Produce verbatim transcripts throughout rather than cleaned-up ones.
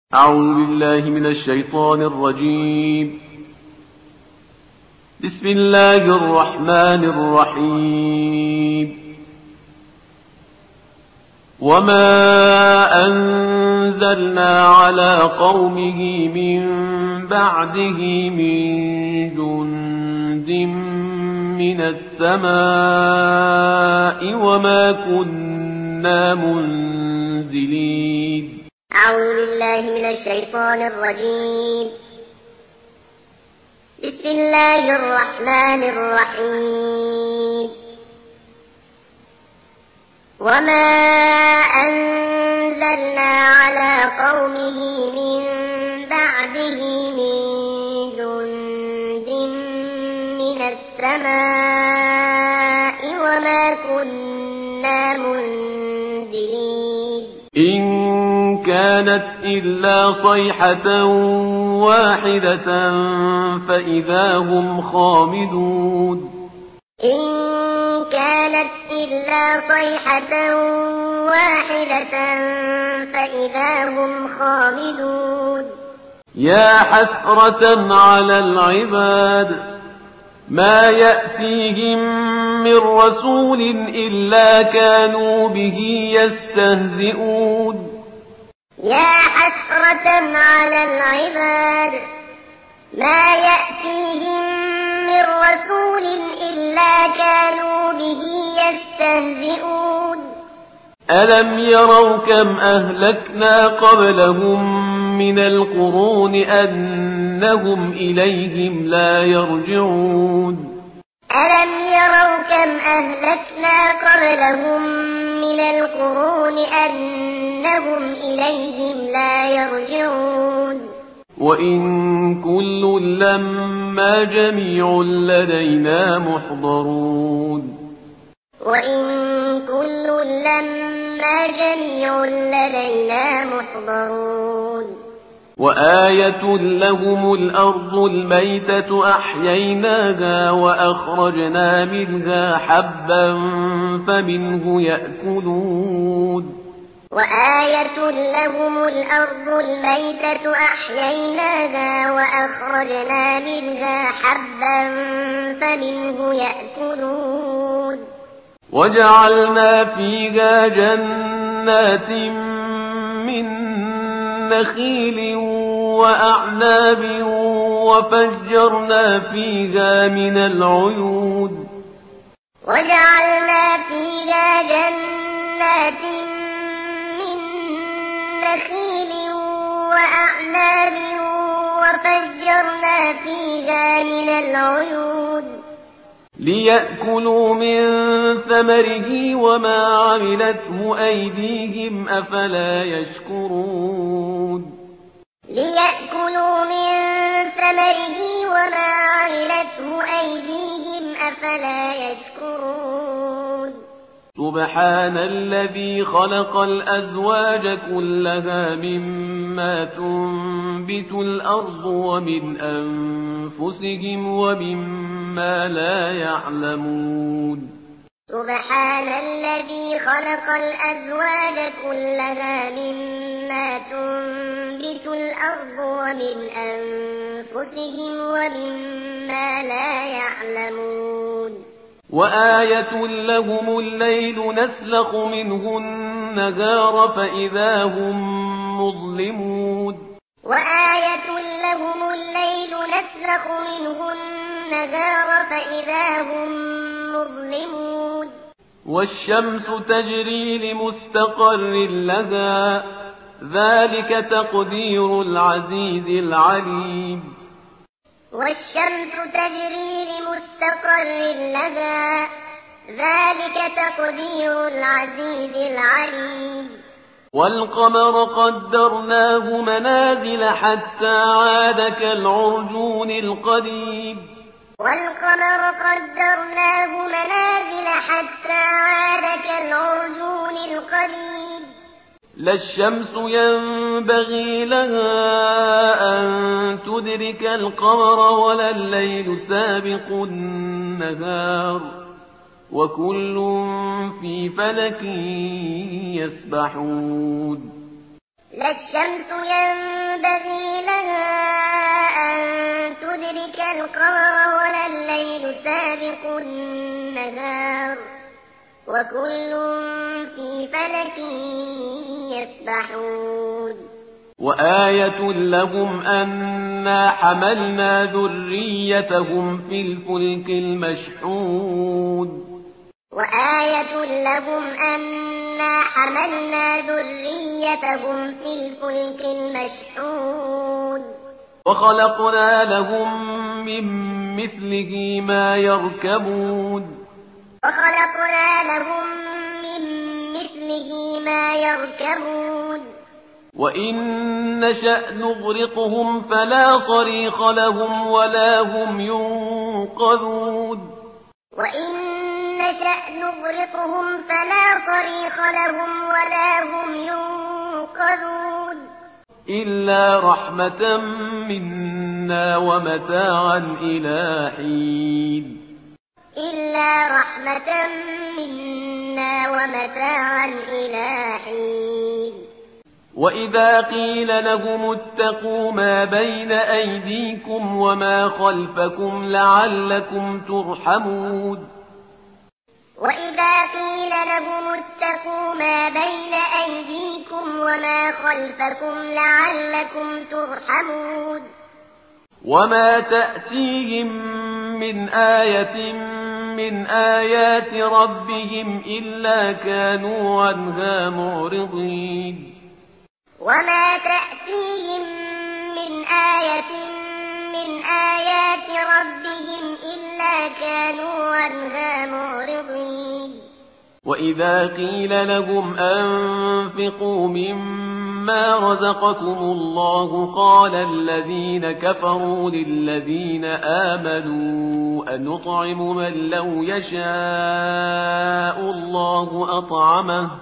أعوذ بالله من الشيطان الرجيم. بسم الله الرحمن الرحيم. وما أنزلنا على قومه من بعده من جند من السماء وما كنا منزلين. أعوذ بالله من الشيطان الرجيم. بسم الله الرحمن الرحيم. وما أنزلنا على قومه من بعده من جند من السماء وما كنا منزلين. إن كانت إلا صيحة واحدة فإذا هم خامدون. إن كانت إلا صيحة واحدة فإذا هم خامدون. يا حسرة على العباد ما يأتيهم من رسول إلا كانوا به يستهزئون. يا حسرة على العباد ما يأتيهم من رسول إلا كانوا به يستهزئون. ألم يروا كم أهلكنا قبلهم من القرون أنهم إليهم لا يرجعون. ألم يروا كم أهلكنا قبلهم من القرون أنهم إليهم لا يرجعون. وإن كل لما جميع لدينا محضرون. وإن كل لما جميع لدينا محضرون. وآية لهم الأرض الميتة أحييناها وأخرجنا منها حبا فمنه يأكلون. وآية لهم الأرض الميتة أحييناها وأخرجنا منها حبا فمنه يأكلون. وجعلنا فيها جنات من نخيل وأعناب وفجرنا فيها من العيون. وجعلنا فيها جنات من نخيل وأعناب وفجرنا فيها من العيون. ليأكلوا من ثمره وما عملته أيديهم أفلا يشكرون. ليأكلوا من ثمره وما عملته أيديهم أفلا يشكرون. سبحان الذي خلق الأزواج كلها مما تنبت الأرض ومن أنفسهم ومما لا يعلمون. سبحان الذي خلق الأزواج كلها مما تنبت الأرض ومن أنفسهم ومما لا يعلمون. وآية لهم الليل نسلخ منه النهار فإذا هم مظلمون. وآية لهم الليل نسلخ منه النهار فإذا هم مظلمون. والشمس تجري لمستقر لها ذلك تقدير العزيز العليم. والشمس تجري لمستقر لها ذلك تقدير العزيز العليم. والقمر قدرناه منازل حتى عاد كالعرجون القديم. والقمر قدرناه منازل حتى عاد كالعرجون القديم. لا الشمس ينبغي لها أن تدرك القمر ولا الليل سابق النهار وكل في فلك يسبحون. لا الشمس ينبغي ولا القمر ولا الليل سابق النهار وكل في فلك يسبحون وآية لهم أنا حملنا ذريتهم في الفلك المشحون وآية لهم أنا حملنا ذريتهم في الفلك المشحون وخلقنا لهم من مثله ما يركبون وخلقنا لهم من مثله ما يركبون وإن نشأ نغرقهم فلا صريخ لهم ولا هم ينقذون وإن نشأ نغرقهم فلا صريخ لهم ولا هم ينقذون إلا رحمة منا ومتاعا إلى حين إلا رحمة منا ومتاعا إلى حين وإذا قيل لهم اتقوا ما بين أيديكم وما خلفكم لعلكم ترحمون وإذا قيل لهم اتقوا ما بين أيديكم وما خلفكم لعلكم ترحمون وما تأتيهم من آية من آيات ربهم إلا كانوا عنها معرضين وما تأتيهم من آية من آيات ربهم إلا كانوا عنها معرضين وإذا قيل لهم أنفقوا مما رزقكم الله قال الذين كفروا للذين آمنوا أنطعم من لو يشاء الله أطعمه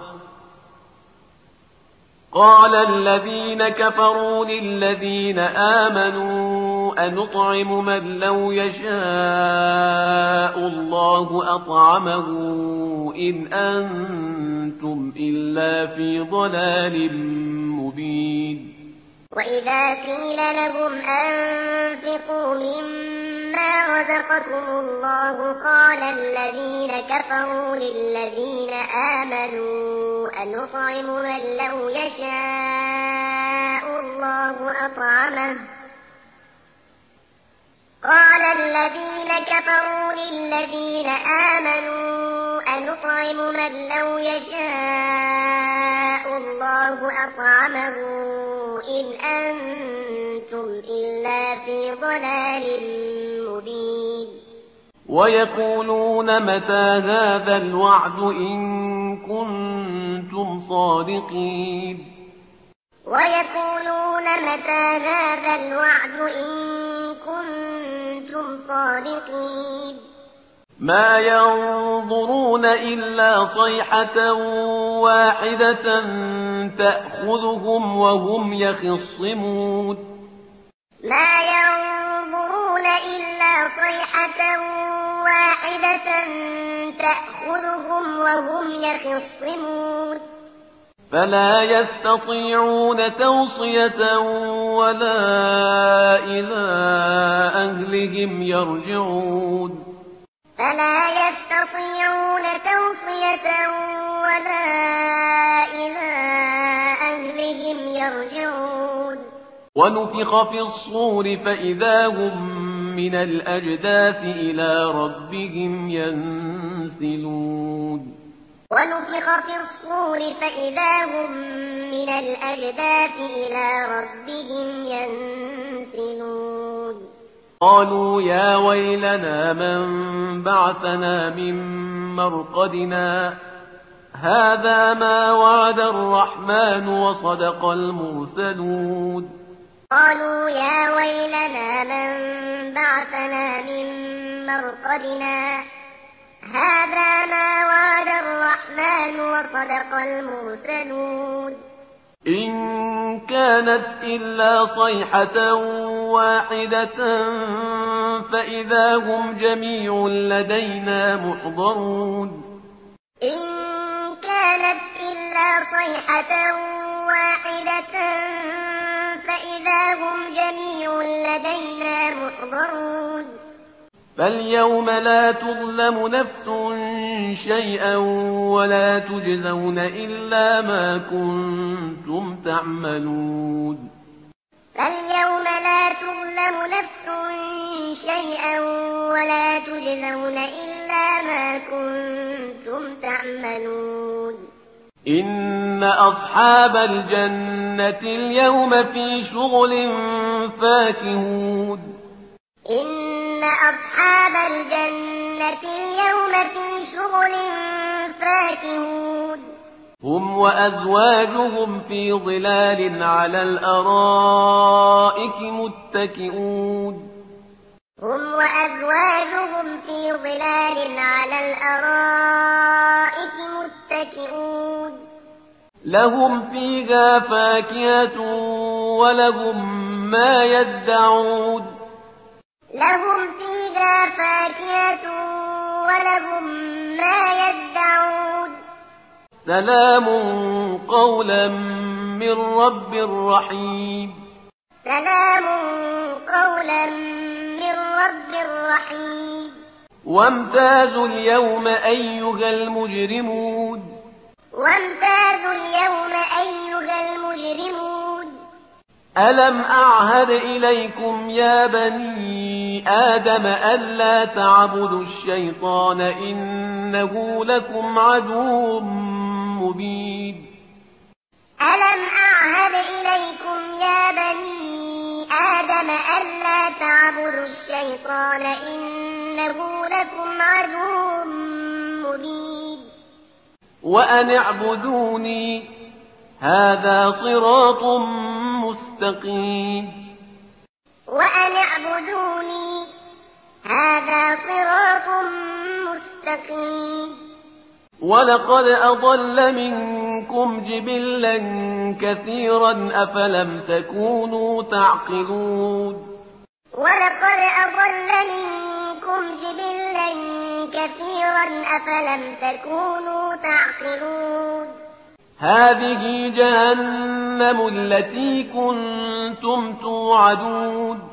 قال الذين كفروا للذين آمنوا أنطعم من لو يشاء الله أطعمه إن أنتم إلا في ضلال مبين وإذا قيل لهم أنفقوا مما رزقكم الله قال الذين كفروا للذين آمنوا أنطعم من لو يشاء الله أطعمه قال الذين كفروا للذين آمنوا أنطعم من لو يشاء الله أطعمه إن أنتم إلا في ضلال مبين ويقولون متى هذا الوعد إن كنتم صادقين ويقولون متى هذا الوعد إن كنتم صادقين ما ينظرون إلا صيحة واحدة تأخذهم وهم يخصمون ما ينظرون إلا صيحة واحدة تأخذهم وهم يخصمون فلا يستطيعون توصية ولا إلى أهلهم يرجعون فلا يستطيعون توصية ولا إلى أهلهم يرجعون ونفخ في الصور فإذا هم من الأجداث إلى ربهم ينسلون ونفخ في الصور فإذا هم من الأجداث إلى ربهم ينسلون قالوا يا ويلنا من بعثنا من مرقدنا هذا ما وعد الرحمن وصدق المرسلون قالوا يا ويلنا من بعثنا من مرقدنا هذا ما وعد الرحمن وصدق المرسلون إن كانت إلا صيحة واحدة فإذا هم جميع لدينا محضرون إن كانت إلا صيحة واحدة فإذا هم جميع لدينا محضرون فاليوم لا تظلم نفس شيئا ولا تجزون إلا ما كنتم تعملون فاليوم لا تظلم نفس شيئا ولا تجزون إلا ما كنتم تعملون إن أصحاب الجنة اليوم في شغل فاكهون إن أصحاب الجنة اليوم في شغل فاكهون هم وأزواجهم في ظلال على الأرائك متكئون هم وأزواجهم في ظلال على الأرائك متكئون لهم فيها فاكهة ولهم ما يدعون لهم فيها فاكهة ولهم ما يدعون سلام قولا من رب رحيم سلام قولا من رب رحيم وامتازوا اليوم أيها المجرمون وامتازوا اليوم أيها المجرمون ألم أعهد إليكم يا بني آدم ألا تعبدوا الشيطان إنه لكم عدو مبين ألم أعهد إليكم يا بني آدم ألا تعبدوا الشيطان إنه لكم عدو مبين وأن اعبدوني هذا صراط مستقيم وأن اعبدوني هذا صراط مستقيم ولقد أضل منكم جبلا كثيرا أفلم تكونوا تعقلون ولقد أضل منكم جبلا كثيرا أفلم تكونوا تعقلون هذه جهنم التي كنتم توعدون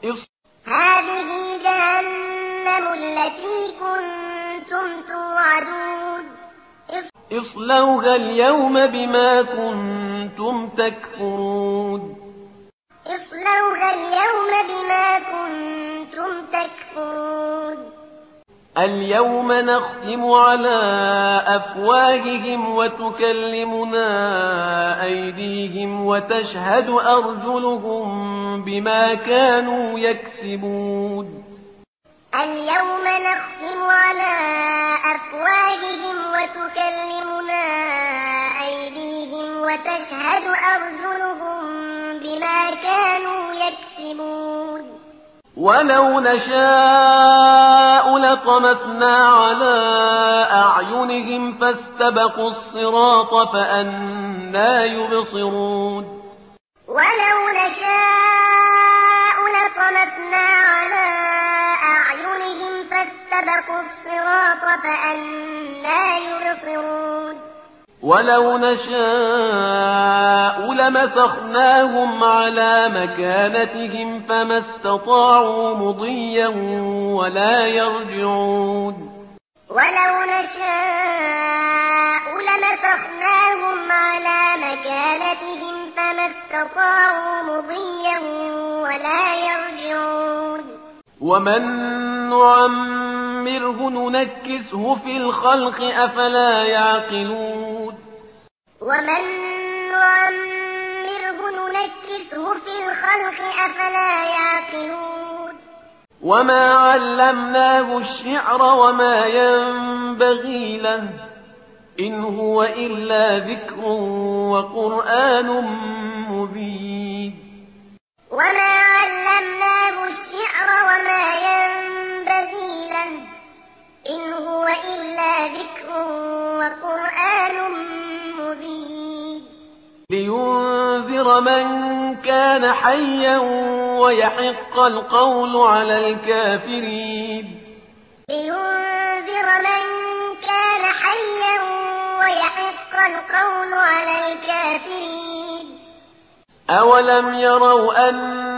هذه جهنم التي كنتم توعدون اصلوها اليوم بما كنتم تكفرون اصلوها اليوم بما كنتم تكفرون اليوم نختم على أفواههم وتكلمنا أيديهم وتشهد أرجلهم بما كانوا يكسبون اليوم نختم على أفواههم وتكلمنا أيديهم وتشهد أرجلهم بما كانوا يكسبون ولو نشاء لطمسنا على أعينهم فاستبقوا الصراط فأنى يبصرون ولو نشاء لطمسنا على أعينهم فاستبقوا الصراط فأنى يبصرون ولو نشاء لمسخناهم على مكانتهم فما استطاعوا مضيا ولا يرجعون ولو نشاء لمسخناهم على مكانتهم فما استطاعوا مضيا ولا يرجعون ومن نعمره ننكسه في الخلق أفلا يعقلون ومن نعمره ننكسه في الخلق أفلا يعقلون وما علمناه الشعر وما ينبغي له إن هو إلا ذكر وقرآن مبين وما علمناه الشعر وما ينبغي له إن هو إلا ذكر وقرآن مبين لينذر من كان حيا ويحق القول على الكافرين لينذر من كان حيا ويحق القول على الكافرين أولم يروا أن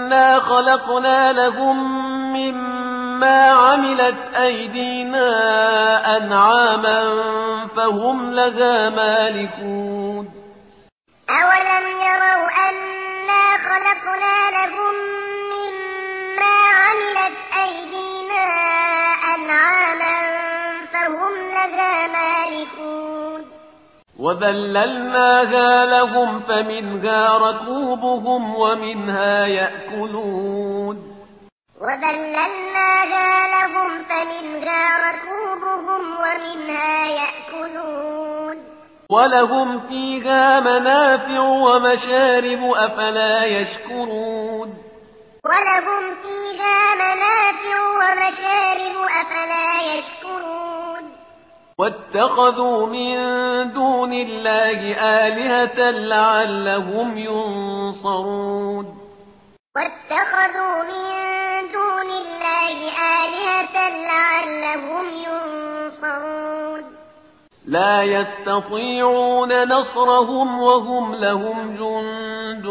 أنا خلقنا لهم مما عملت أيدينا أنعاما فهم لها مالكون أولم يروا أنا خلقنا لهم مما عملت أيدينا أنعاما فهم لها مالكون وذللناها لهم فمنها ركوبهم ومنها يأكلون وذللناها لهم فمنها ركوبهم ومنها يأكلون ولهم فيها منافع ومشارب أفلا يشكرون ولهم فيها منافع ومشارب أفلا يشكرون واتخذوا من دون الله آلهة لعلهم ينصرون واتخذوا من دون الله آلهة لعلهم ينصرون لا يستطيعون نصرهم وهم لهم جند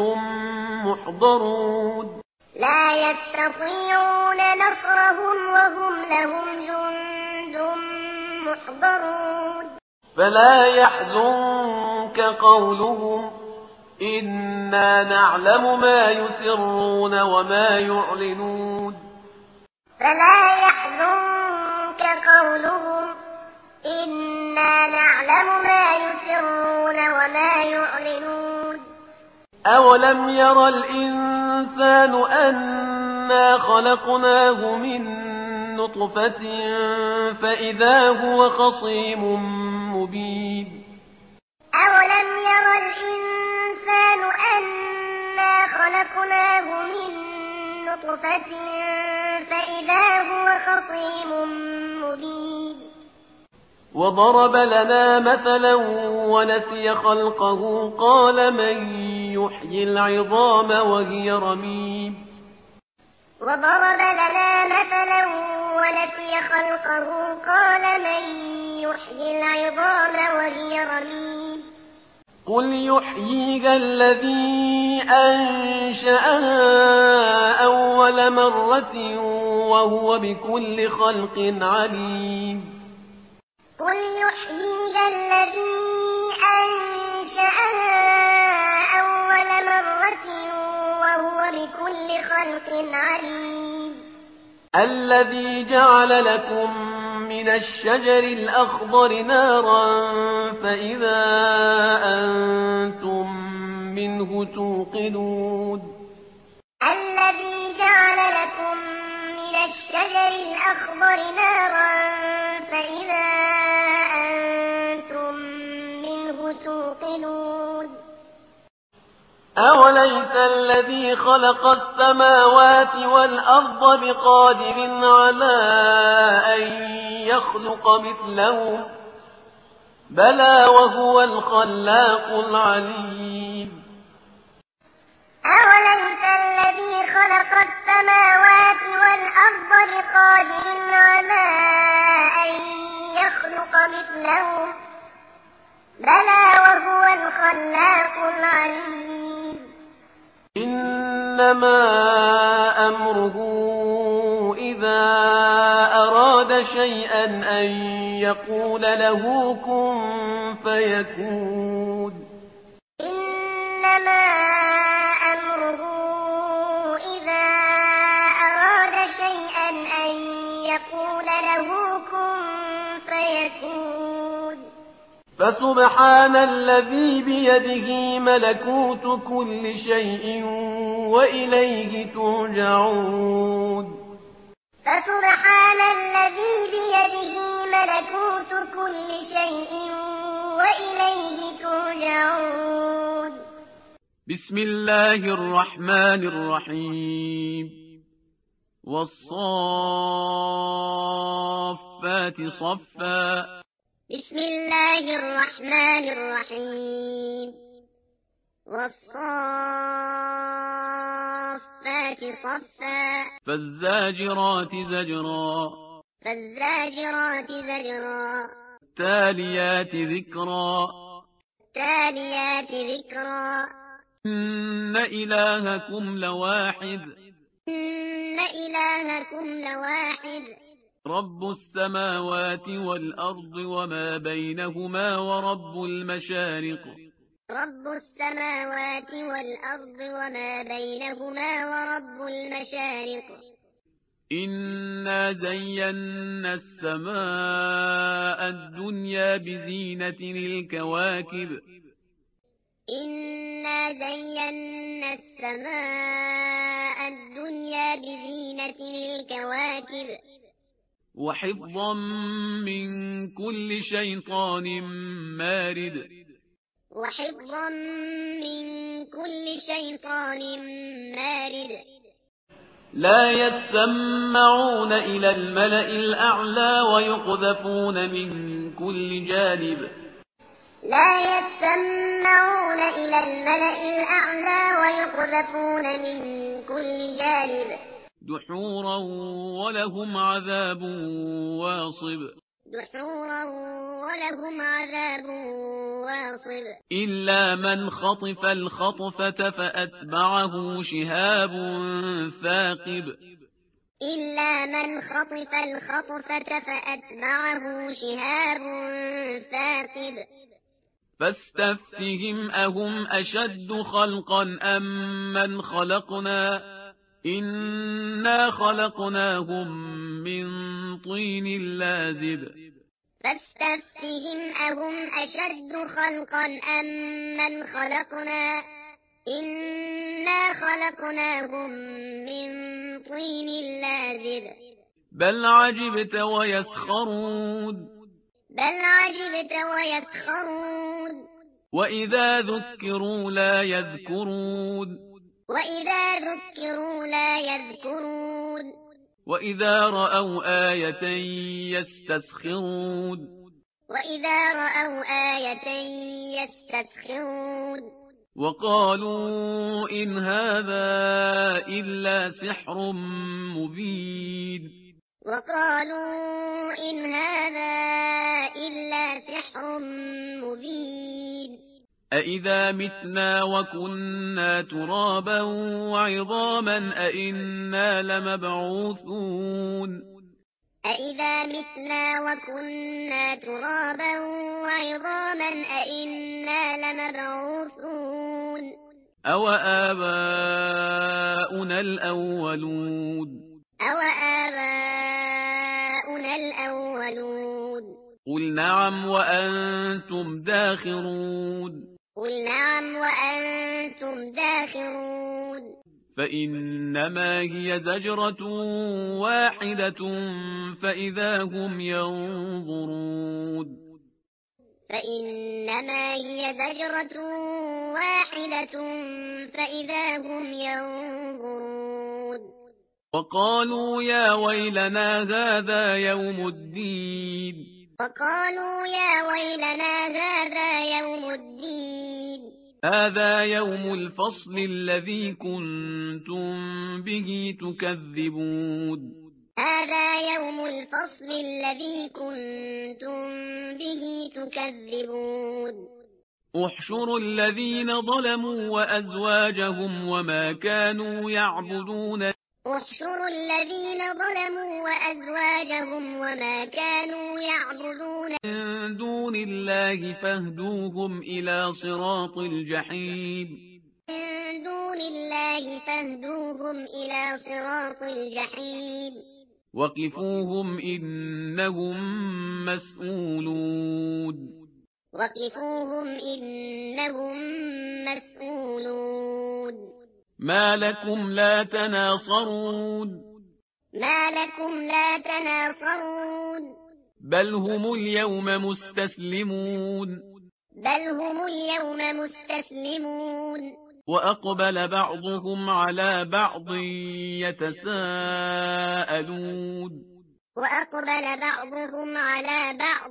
محضرون لا يستطيعون نصرهم وهم لهم جند محضرون فلا يحزنك قولهم إنا نعلم ما يسرون وما يعلنون فلا يحزنك قولهم إنا نعلم ما يسرون وما يعلنون أولم ير الإنسان أنا خلقناه من نطفة فإذا هو خصيم مبين أولم ير الإنسان أنا خلقناه من نطفة فإذا هو خصيم مبين وضرب لنا مثلا ونسي خلقه قال من يحيي العظام وهي رميم وضرب لنا مثلا ونسي خلقه قال من يحيي العظام وهي رميم قل يحييها الذي أنشأها أول مرة وهو بكل خلق عليم قل يحييها الذي أنشأها أول مرة وهو بكل خلق عليم الذي جعل لكم من الشجر الأخضر نارا فإذا أنتم منه توقدون الذي جعل لكم من الشجر الأخضر نارا فإذا أنتم منه توقدون أوليس الذي خلق السماوات والأرض بقادر على أن يخلق مثلهم بلى وهو الخلاق العليم أوليس الذي خلق السماوات والأرض بقادر على أن يخلق مثلهم بلى وهو الخلاق العليم إنما أمره إذا أراد شيئا أن يقول له كن فيكون إنما أمره إذا أراد شيئا أن يقول له كن فيكون فسبحان الذي بيده ملكوت كل شيء وإليه ترجعون فسبحان الذي بيده ملكوت كل شيء وإليه ترجعون بسم الله الرحمن الرحيم والصافات صفا بسم الله الرحمن الرحيم والصافات صفا فالزاجرات زجرا فالزاجرات زجرا التاليات ذكرا التاليات ذكرا إن إلهكم لواحد إن إلهكم لواحد رب السماوات والأرض وما بينهما ورب المشارق رب السماوات والأرض وما بينهما ورب المشارق إنا زينا السماء الدنيا بزينة الكواكب إنا زينا السماء الدنيا بزينة الكواكب وحفظا من كل شيطان مارد وحفظا من كل شيطان مارد لا يسمعون إلى الملأ الأعلى ويقذفون من كل جانب لا يسمعون إلى الملأ الأعلى ويقذفون من كل جانب دحورا ولهم عذاب واصب دحورا ولهم عذاب واصب إلا من خطف الخطفة فأتبعه شهاب ثاقب إلا من خطف الخطفة فأتبعه شهاب ثاقب فاستفتهم أهم أشد خلقا أم من خلقنا إنا خلقناهم من طين لازب فاستفتهم أهم أشد خلقا أم من خلقنا إنا خلقناهم من طين لازب بل عجبت ويسخرون بل عجبت ويسخرون وإذا ذكروا لا يذكرون وإذا ذكروا لا يذكرون وإذا رأوا آية يستسخرون وإذا رأوا آية يستسخرون وقالوا إن هذا إلا سحر مبين وقالوا إن هذا إلا سحر مبين أإذا متنا وكنا ترابا وعظاما أإنا لمبعوثون أإذا متنا وكنا ترابا وعظاما أإنا لمبعوثون أو آباؤنا الأولون أو آباؤنا الأولون قل نعم وأنتم داخرون قل نعم وأنتم داخرون فإنما هي زجرة واحدة فإذا هم ينظرون فإنما هي زجرة واحدة فإذا هم ينظرون وقالوا يا ويلنا هذا يوم الدين وقالوا يا ويلنا هذا يوم الدين هذا يوم الفصل الذي كنتم به تكذبون هذا يوم الفصل الذي كنتم به تكذبون احشروا الذين ظلموا وأزواجهم وما كانوا يعبدون احشروا الذين ظلموا وأزواجهم وما كانوا يعبدون من دون الله فاهدوهم إلى صراط الجحيم من دون الله فاهدوهم إلى صراط الجحيم وقفوهم إنهم مسؤولون وقفوهم إنهم مسؤولون ما لكم لا تناصرون ما لكم لا تناصرون بل هم اليوم مستسلمون بل هم اليوم مستسلمون وأقبل بعضهم على بعض يتساءلون وأقبل بعضهم على بعض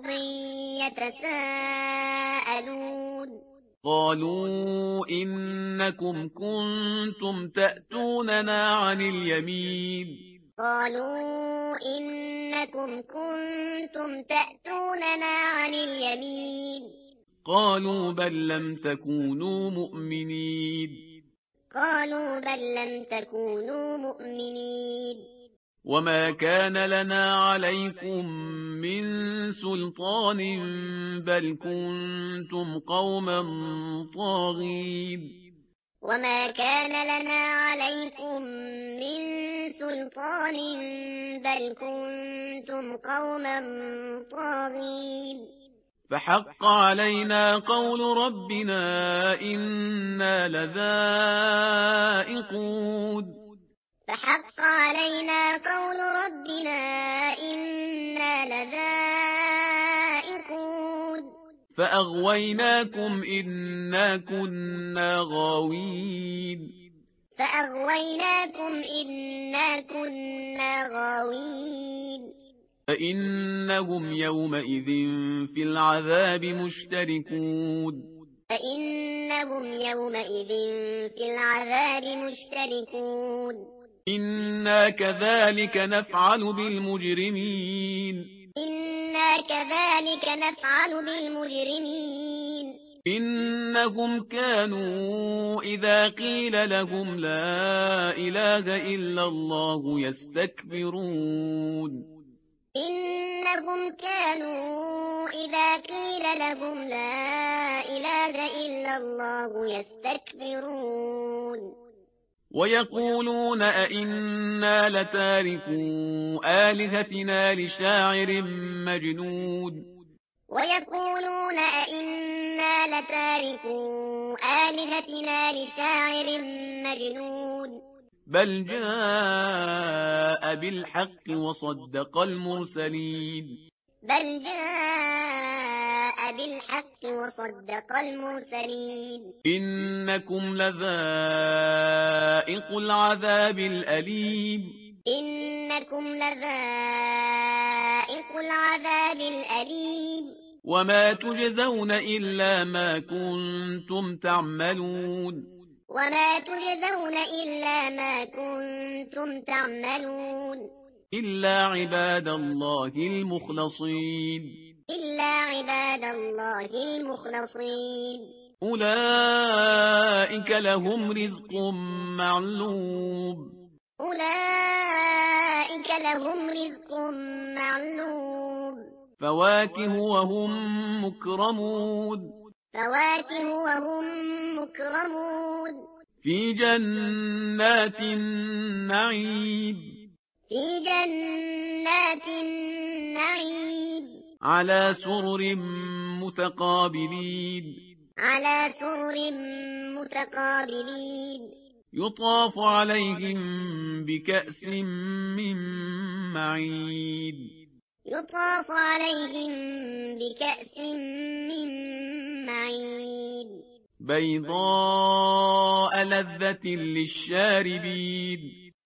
يتساءلون قالوا إنكم كنتم تأتوننا عن اليمين قالوا إنكم كنتم تأتوننا عن اليمين قالوا بل لم تكونوا مؤمنين قالوا بل لم تكونوا مؤمنين وما كان لنا عليكم من سلطان بل كنتم قوما طاغين وما كان لنا عليكم من سلطان بل كنتم قوما طاغين فحق علينا قول ربنا إنا لذائقون فحق علينا قول ربنا إنا لذائقون فأغويناكم إنا كنا غاوين فأغويناكم إنا كنا غاوين فإنهم يومئذ في العذاب مشتركون فإنهم يومئذ في العذاب مشتركون إنا كذلك نفعل بالمجرمين إنا كذلك نفعل بالمجرمين إنهم كانوا إذا قيل لهم لا إله إلا الله يستكبرون إنهم كانوا إذا قيل لهم لا إله إلا الله يستكبرون ويقولون أئنا لتاركو آلهتنا لشاعر مجنون ويقولون أئنا لتاركو آلهتنا لشاعر مجنون بل جاء بالحق وصدق المرسلين بل جاء بالحق وصدق المرسلين إنكم لذائق العذاب الأليم إنكم لذائق العذاب الأليم وما تجزون إلا ما كنتم تعملون وما تجزون إلا ما كنتم تعملون إلا عباد الله المخلصين إلا عباد الله المخلصين أولئك لهم رزق معلوم أولئك لهم رزق معلوم فواكه وهم مكرمون فواكه وهم مكرمون في جنات النعيم في جنات النعيم على سرر متقابلين على سرر متقابلين يطاف عليهم بكأس من معين يطاف عليهم بكأس من معين بيضاء لذة للشاربين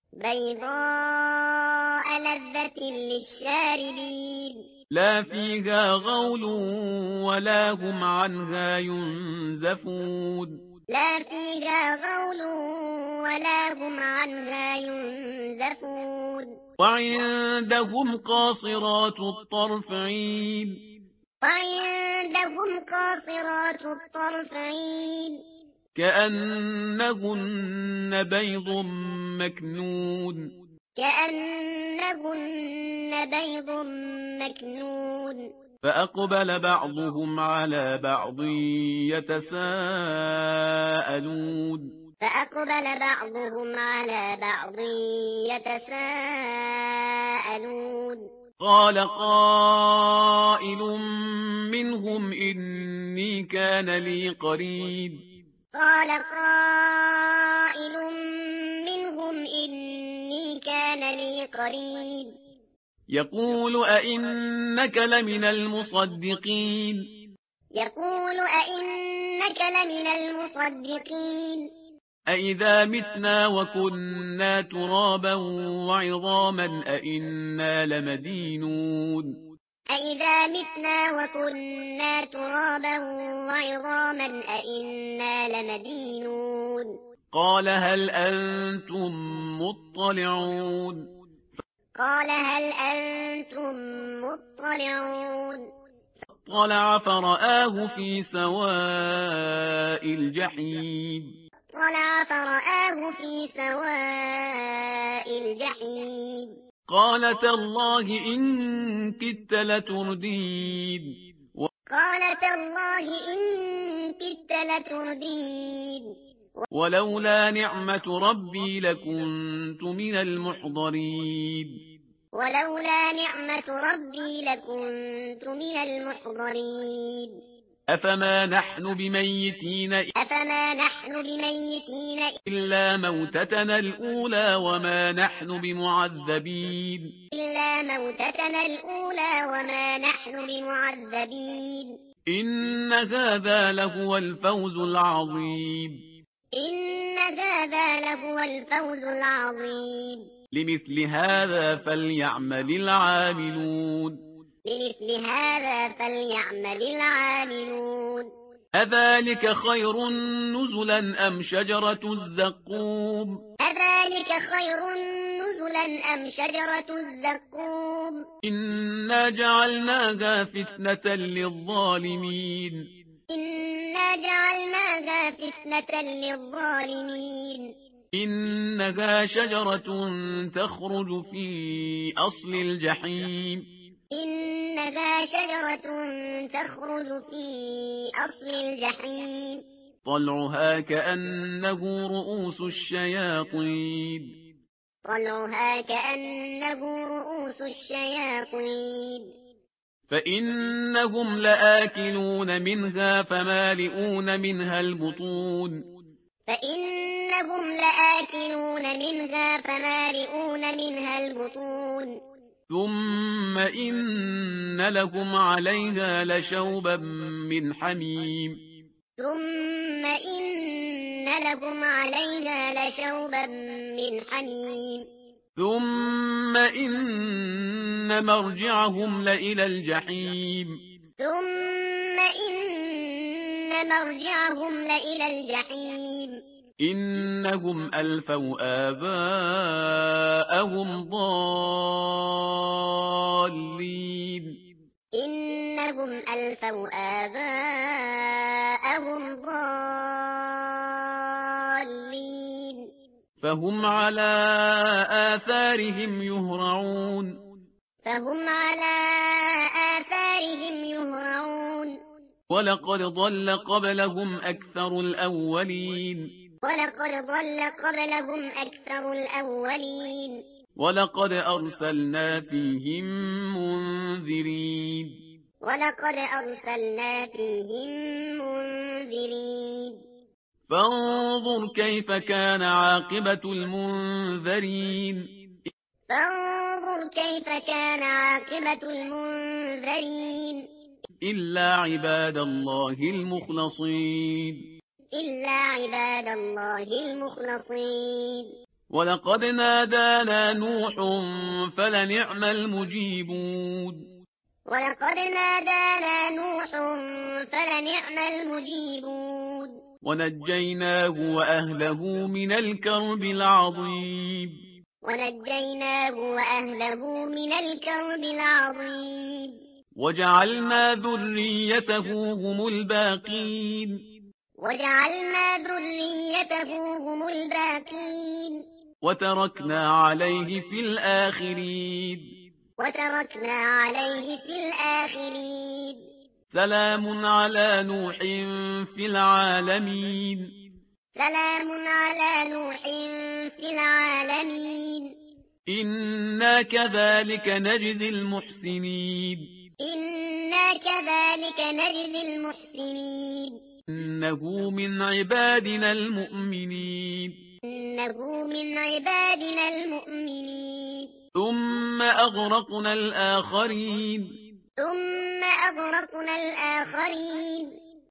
بيضاء لذة للشاربين لا فيها غول ولا هم عنها ينزفون لا فيها غول ولا هم عنها ينزفون وعندهم قاصرات الطرف عين وعندهم قاصرات الطرف عين كأنهن بيض مكنون كأنهن بيض مكنون فأقبل بعضهم على بعض يتساءلون فأقبل بعضهم على بعض يتساءلون قال قائل منهم إني كان لي قريب قال قائل منهم إني كان لي قريب يقول أئنك لمن المصدقين يقول أئنك لمن المصدقين أئذا متنا وكنا ترابا وعظاما أئنا لمدينون أئذا متنا وكنا ترابا وعظاما أئنا لمدينون قال هل أنتم مطلعون قال هل أنتم مطلعون فاطلع فرآه في سواء الجحيم طلع فرآه في سواء الجحيم قال تالله إن كدت لتردين قال تالله إن كدت لتردين ولولا نعمة ربي لكنت من المحضرين ولولا نعمة ربي لكنت من المحضرين أفما نحن بميتين أفما نحن بميتين إلا موتتنا الأولى وما نحن بمعذبين إلا موتتنا الأولى وما نحن بمعذبين إن هذا لهو الفوز العظيم إن هذا لهو الفوز العظيم لمثل هذا فليعمل العاملون لمثل هذا فليعمل العاملون أذلك خير نزلا أم شجرة الزقوم أذلك خير نزلا أم شجرة الزقوم إنا جعلناها فتنة للظالمين إنا جعلناها فتنة للظالمين إنها شجرة تخرج في أصل الجحيم إنها شجرة تخرج في أصل الجحيم طلعها كأنه رؤوس الشياطين طلعها كأنه رؤوس الشياطين فإنهم لآكلون منها فمالئون منها البطون فإنهم لآكلون منها فمالئون منها البطون ثم إن لهم عليها لشوبا من حميم ثم إن لهم عليها لشوبا من حميم ثم إن مرجعهم لإلى الجحيم ثم إن مرجعهم لإلى الجحيم إنهم ألفوا آباءهم ضالين إنهم ألفوا آباءهم ضالين فهم على آثارهم يهرعون فهم على آثارهم يهرعون ولقد ضل قبلهم أكثر الأولين ولقد ضل قبلهم أكثر الأولين ولقد أرسلنا فيهم منذرين ولقد أرسلنا فيهم منذرين فانظر كيف كان عاقبة المنذرين فانظر كيف كان عاقبة المنذرين إلا عباد الله المخلصين إلا عباد الله المخلصين ولقد نادانا نوح فلنعم المجيبون ولقد نادانا نوح فلنعم المجيبون ونجيناه وأهله من الكرب العظيم ونجيناه وأهله من الكرب العظيم وجعلنا ذريته هم الباقين وجعلنا ذريته هم الباقين وتركنا عليه في الآخرين وتركنا عليه في الآخرين سلام على نوح في العالمين سلام على نوح في العالمين إنا كذلك نجزي المحسنين إنا كذلك نجزي المحسنين إنه من عبادنا المؤمنين إنه من عبادنا المؤمنين ثم أغرقنا الآخرين ثم أغرقنا الآخرين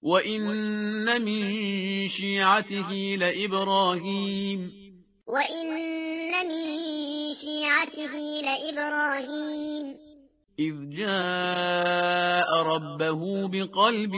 وإن من شيعته لإبراهيم وإن من شيعته لإبراهيم إذ جاء ربه بقلب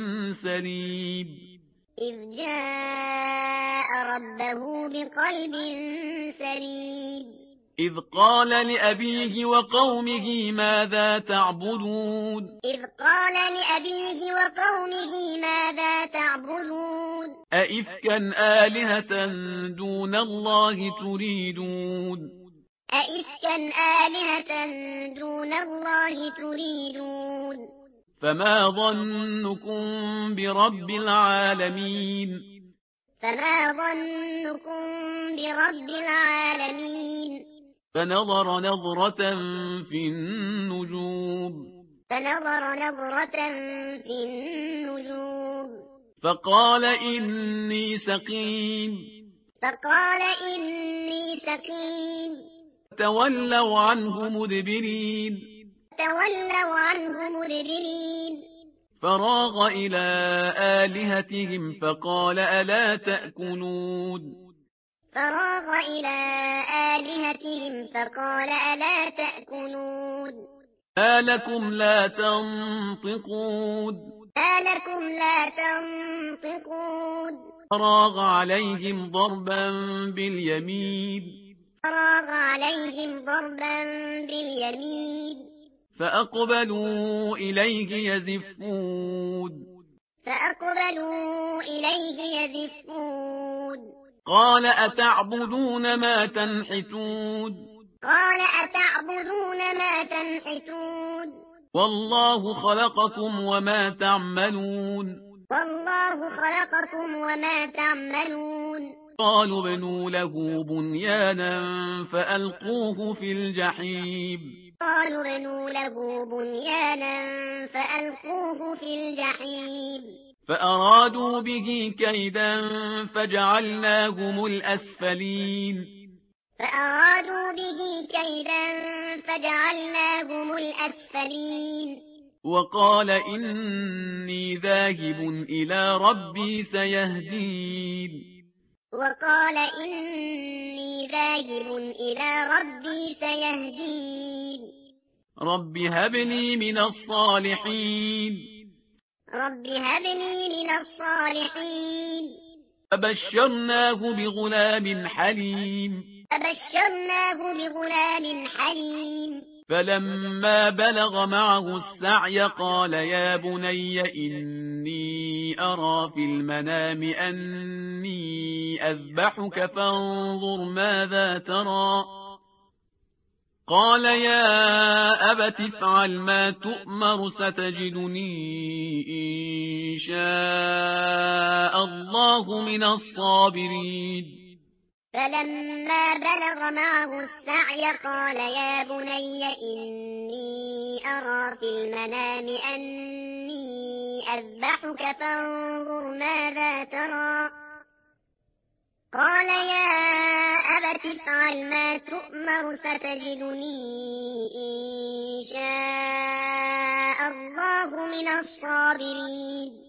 سليم إذ جاء ربه بقلب سليم إذ قال لأبيه وقومه ماذا تعبدون إذ قال لأبيه وقومه ماذا تعبدون أئفكا آلهة دون الله تريدون أئفكا آلهة دون الله تريدون فما ظنكم برب العالمين فما ظنكم برب العالمين فنظر نظرة في النجوم فنظر نظرة في النجوم فقال إني سقيم فقال إني سقيم تولوا عنه مدبرين تولوا عنه مدبرين فراغ إلى آلهتهم فقال ألا تأكلون فراغ إلى آلهتهم فقال ألا تأكلون ما لكم لا تنطقون ما لكم لا تنطقون فراغ عليهم ضربا باليمين فراغ عليهم ضربا باليمين فأقبلوا إليه يزفون فأقبلوا إليه يزفون قال أتعبدون ما تنحتون قال أتعبدون ما تنحتون والله خلقكم وما تعملون والله خلقكم وما تعملون قالوا ابنوا له بنيانا فألقوه في الجحيم قالوا بنوا له بنيانا فألقوه في الجحيم فأرادوا به كيدا فجعلناهم الأسفلين فأرادوا به كيدا فجعلناهم الأسفلين وقال إني ذاهب إلى ربي سيهدين وقال إني ذاهب إلى ربي سيهدين رب هب لي من الصالحين رب هب لي من الصالحين فبشرناه بغلام حليم فبشرناه بغلام حليم فلما بلغ معه السعي قال يا بني إني أرى في المنام أني أذبحك فانظر ماذا ترى قال يا أبت افعل ما تؤمر ستجدني إن شاء الله من الصابرين فلما بلغ معه السعي قال يا بني إني أرى في المنام أني أذبحك فانظر ماذا ترى قال يا أبت افعل ما تؤمر ستجدني إن شاء الله من الصابرين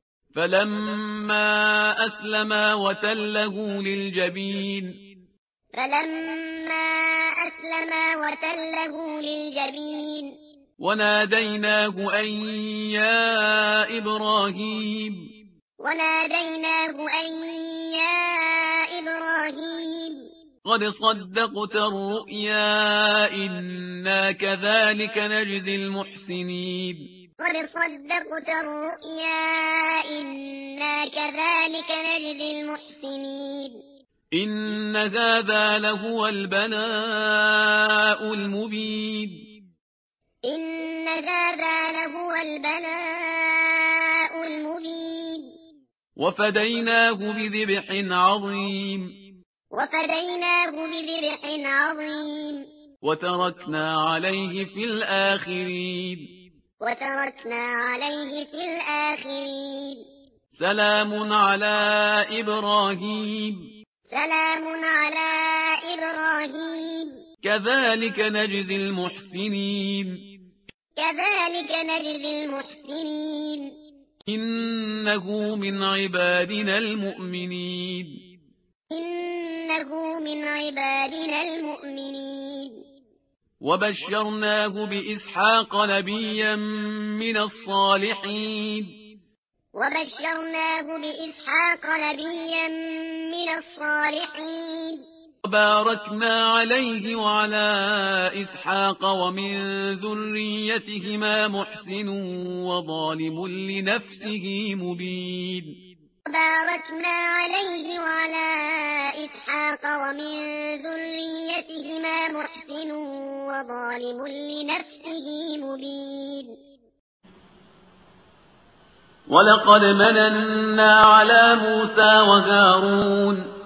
فلما أسلما وتله للجبين فلما أسلما وتله للجبين وناديناه أن يا إبراهيم وناديناه أن يا إبراهيم قد صدقت الرؤيا إنا كذلك نجزي المحسنين قد صدقت الرؤيا إنا كذلك نجزي المحسنين إن هذا لهو البلاء المبين إن هذا لهو البلاء المبين وفديناه بذبح عظيم وفديناه بذبح عظيم وتركنا عليه في الآخرين وتركنا عليه في الآخرين سلام على إبراهيم سلام على إبراهيم كذلك نجزي المحسنين كذلك نجزي المحسنين إنه من عبادنا المؤمنين إنه من عبادنا المؤمنين وبشرناه بإسحاق نبيا من الصالحين وبشرناه بإسحاق نبيا من الصالحين وباركنا عليه وعلى إسحاق ومن ذريتهما محسن وظالم لنفسه مبين وباركنا عليه وعلى إسحاق ومن ذريتهما محسن وظالم لنفسه مبين ولقد مننا على موسى وهارون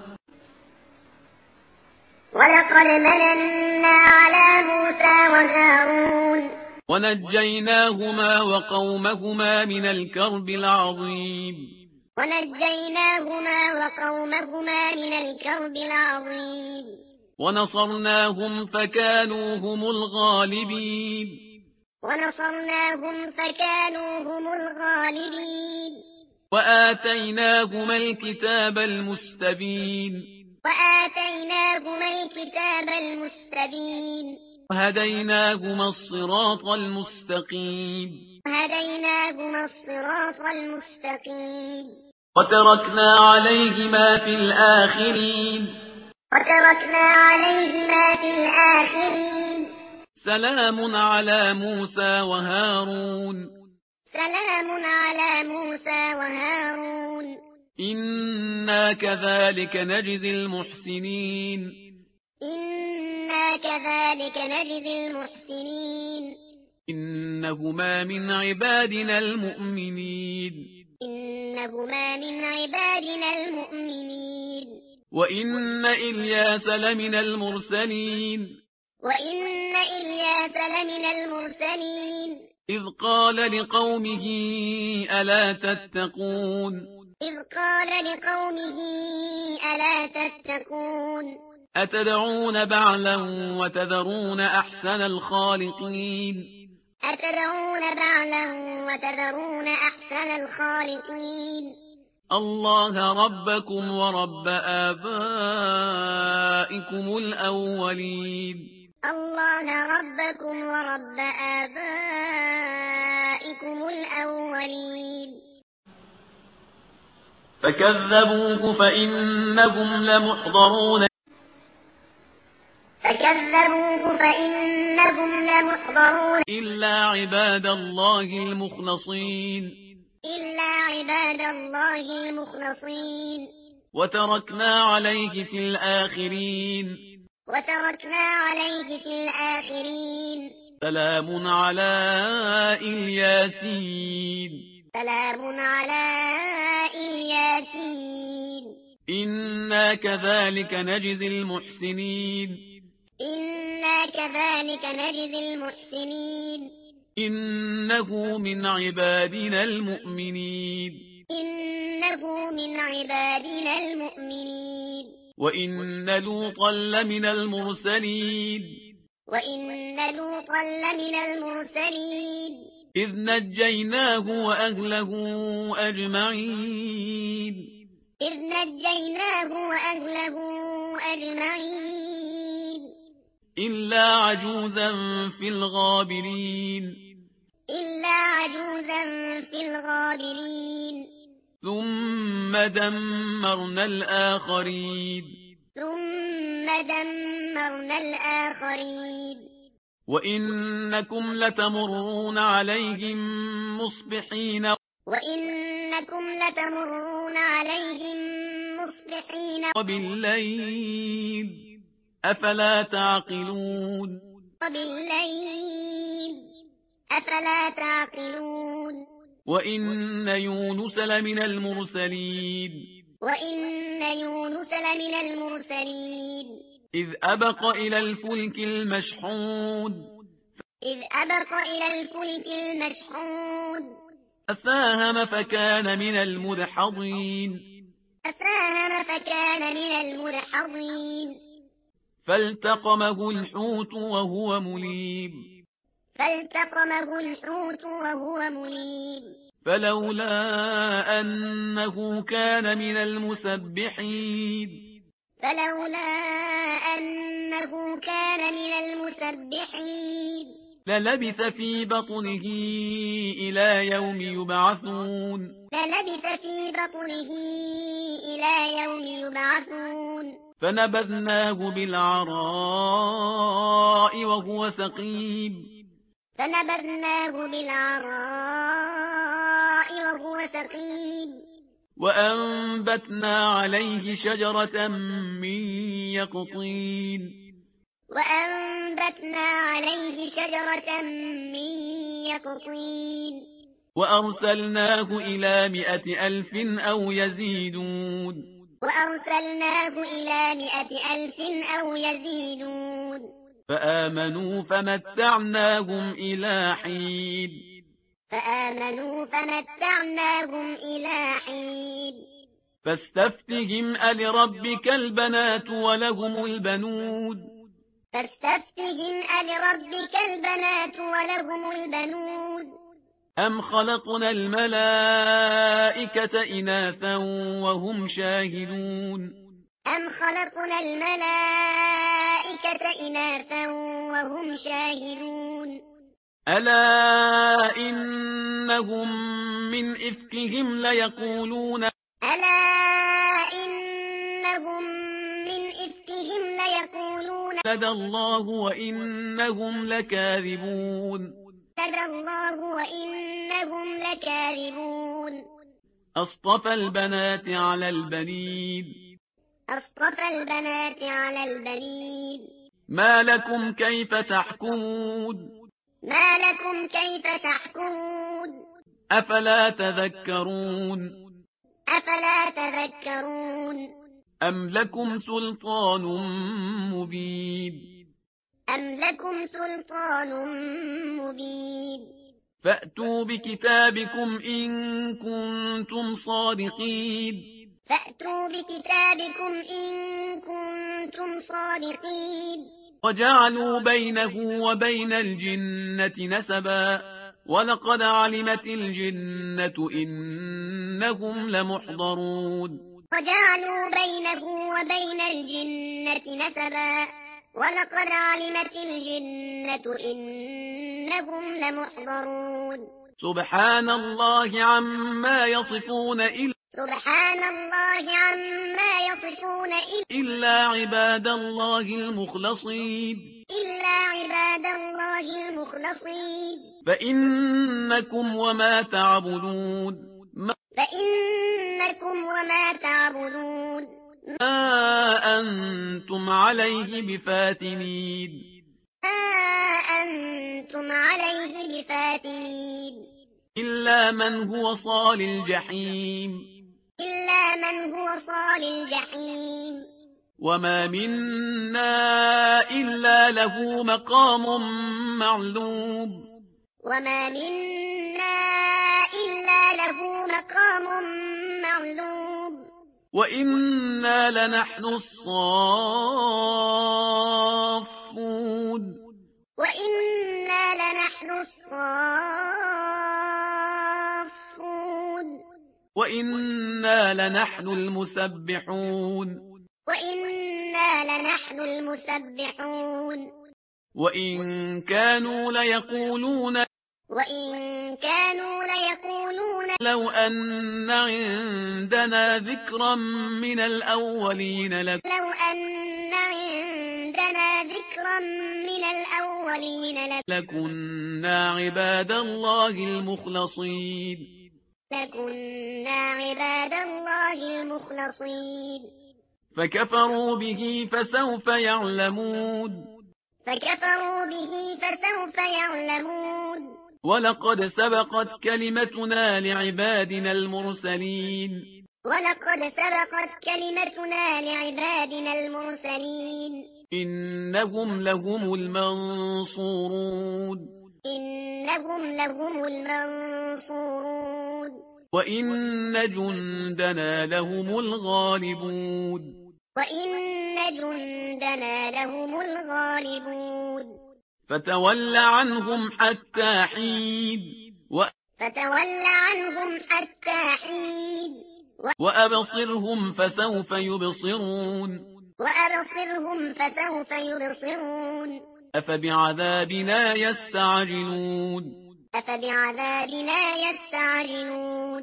ولقد مننا على موسى وهارون ونجيناهما وقومهما من الكرب العظيم ونجيناهما وقومهما من الكرب العظيم ونصرناهم فكانوا هم الغالبين ونصرناهم فكانوا هم الغالبين وآتيناهما الكتاب المستبين وآتيناهما الكتاب المستبين وهديناهما الصراط المستقيم وهديناهما الصراط المستقيم وتركنا عليهما في الآخرين وتركنا عليهما في الآخرين سلام على موسى وهارون سلام على موسى وهارون إنا كذلك نجزي المحسنين إنا كذلك نجزي المحسنين إنهما من عبادنا المؤمنين إنهما من عبادنا المؤمنين وإن إلياس لمن المرسلين وإن إلياس لمن المرسلين إذ قال لقومه ألا تتقون إذ قال لقومه ألا تتقون أتدعون بعلا وتذرون أحسن الخالقين أتدعون بعلا وتذرون أحسن الخالقين الله ربكم ورب آبائكم الأولين الله ربكم ورب آبائكم الأولين فكذبوه فإنهم لمحضرون فكذبوه فإنهم لمحضرون إلا عباد الله المخلصين إلا عباد الله المخلصين وتركنا عليه في الآخرين وتركنا عليه في الآخرين سلام على الياسين سلام على الياسين إنا كذلك نجزي المحسنين إنا كذلك نجزي المحسنين إنه من عبادنا المؤمنين إنه من عبادنا المؤمنين وإن لوطا لمن المرسلين وإن لوطا لمن المرسلين إذ نجيناه وأهله أجمعين إذ نجيناه وأهله أجمعين إلا عجوزا في الغابرين إلا عجوزا في الغابرين ثم دمرنا الآخرين ثم دمرنا الآخرين وإنكم لتمرون عليهم مصبحين وإنكم لتمرون عليهم مصبحين وبالليل أفلا تعقلون وبالليل أفلا تعقلون وإن يونس لمن المرسلين وإن يونس لمن المرسلين إذ أبق إلى الفلك المشحون إذ أبق إلى الفلك المشحون فساهم فكان من المدحضين فساهم فكان من المدحضين فالتقمه الحوت وهو مليم فالتقمه الحوت وهو مليم فلولا أنه كان من المسبحين فلولا أنه كان من المسبحين للبث في بطنه إلى يوم يبعثون للبث في بطنه إلى يوم يبعثون فنبذناه بالعراء وهو سقيم فنبذناه بالعراء وهو سقيم وأنبتنا عليه شجرة من يقطين وأنبتنا عليه شجرة من يقطين وأرسلناه إلى مائة ألف أو يزيدون وأرسلناه إلى مائة ألف أو يزيدون فآمنوا فمتعناهم إلى حين فآمنوا فمتعناهم إلى حين فاستفتهم ألربك البنات ولهم البنون فاستفتهم ألربك البنات ولهم البنون أم خلقنا الملائكة إناثا وهم شاهدون أم خلقنا الملائكة إناثا وهم شاهدون ألا إنهم من إفكهم ليقولون ألا إنهم من إفكهم ليقولون لدى الله وإنهم لكاذبون لدى الله وإنهم لكاذبون أصطفى البنات على البنين أصطفى البنات على البنين ما لكم كيف تحكمون ما لكم كيف تحكمون أفلا تذكرون أفلا تذكرون أم لكم سلطان مبين أم لكم سلطان مبين فأتوا بكتابكم إن كنتم صادقين فأتوا بكتابكم إن كنتم صادقين وجعلوا بينه وبين الجنة نسبا ولقد علمت الجنة إنهم لمحضرون وجعلوا بينه وبين الجنة نسبا ولقد علمت الجنة إنهم لمحضرون سبحان الله عما يصفون إلا سبحان الله عما يصفون إلا عباد الله المخلصين إلا عباد الله المخلصين فإنكم وما تعبدون ما فإنكم وما تعبدون أنتم عليه بفاتنين ما أنتم عليه بفاتنين إلا من هو صال الجحيم إلا من هو صال الجحيم وما منا إلا له مقام معلوم وما منا إلا له مقام معلوم وإنا لنحن الصافون وإنا لنحن الصافون وإنا لنحن المسبحون وإنا لنحن المسبحون وإن كانوا ليقولون وإن كانوا ليقولون لو أن عندنا ذكرا من الأولين لك لو أن عندنا ذكرا من الأولين لكنا عباد الله المخلصين لكنا عباد الله المخلصين فكفروا به فسوف يعلمون فكفروا به فسوف يعلمون ولقد سبقت كلمتنا لعبادنا المرسلين ولقد سبقت كلمتنا لعبادنا المرسلين إنهم لهم المنصورون إنهم لهم المنصورون وإن جندنا لهم الغالبون وإن جندنا لهم الغالبون فتول عنهم حتى حين و... فتول عنهم حتى حين وأبصرهم فسوف يبصرون وأبصرهم فسوف يبصرون أفبعذابنا يستعجلون أفبعذابنا يستعجلون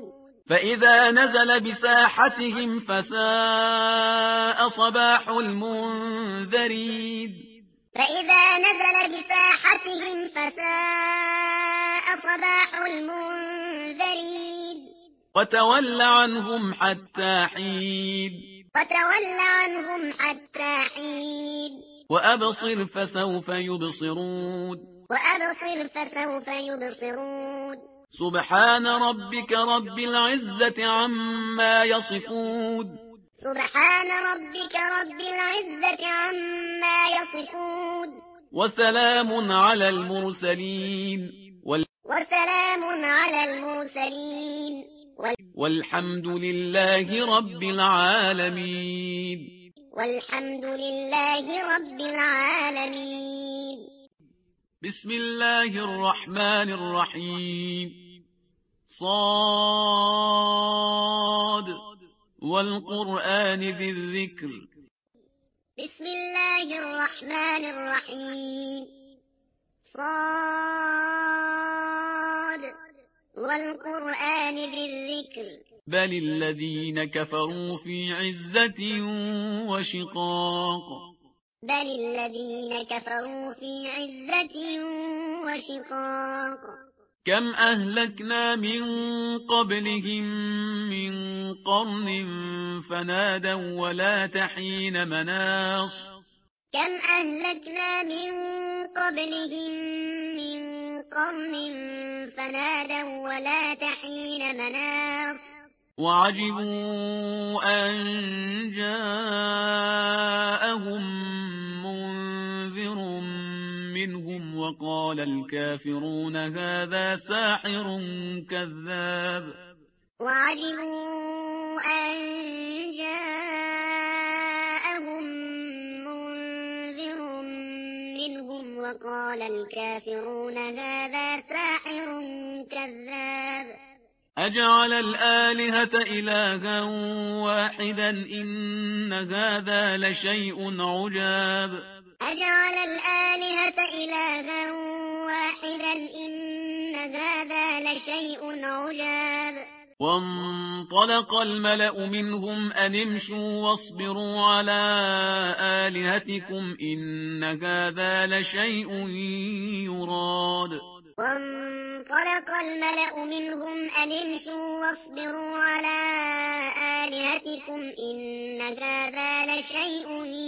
فإذا نزل بساحتهم فساء صباح المنذرين فإذا نزل بساحتهم فساء صباح المنذرين وتول عنهم حتى حين وتول عنهم حتى حين وأبصر فسوف يبصرون وأبصر فسوف يبصرون سبحان ربك رب العزة عما يصفون سبحان ربك رب العزة عما يصفون وسلام على المرسلين وال... وسلام على المرسلين وال... والحمد لله رب العالمين والحمد لله رب العالمين. بسم الله الرحمن الرحيم صاد والقرآن ذي الذكر. بسم الله الرحمن الرحيم صاد والقرآن ذي الذكر. بل الذين كفروا في عزة وشقاق بل الذين كفروا في عزة وشقاق. كم أهلكنا من قبلهم من قرن فنادوا ولا تحين مناص. كم أهلكنا من قبلهم من قرن فنادوا ولا تحين مناص. وعجبوا أن جاءهم منذر منهم وقال الكافرون هذا ساحر كذاب. وعجبوا أن جاءهم منذر منهم وقال الكافرون هذا ساحر كذاب. أجعل الآلهة إلها واحدا إن هذا لشيء عجاب. أجعل الآلهة إلها واحدا إن هذا لشيء عجاب. وانطلق الملأ منهم أن امشوا واصبروا على آلهتكم إن هذا لشيء يراد. وانطلق الملأ منهم أن امشوا واصبروا على آلهتكم إن هذا لشيء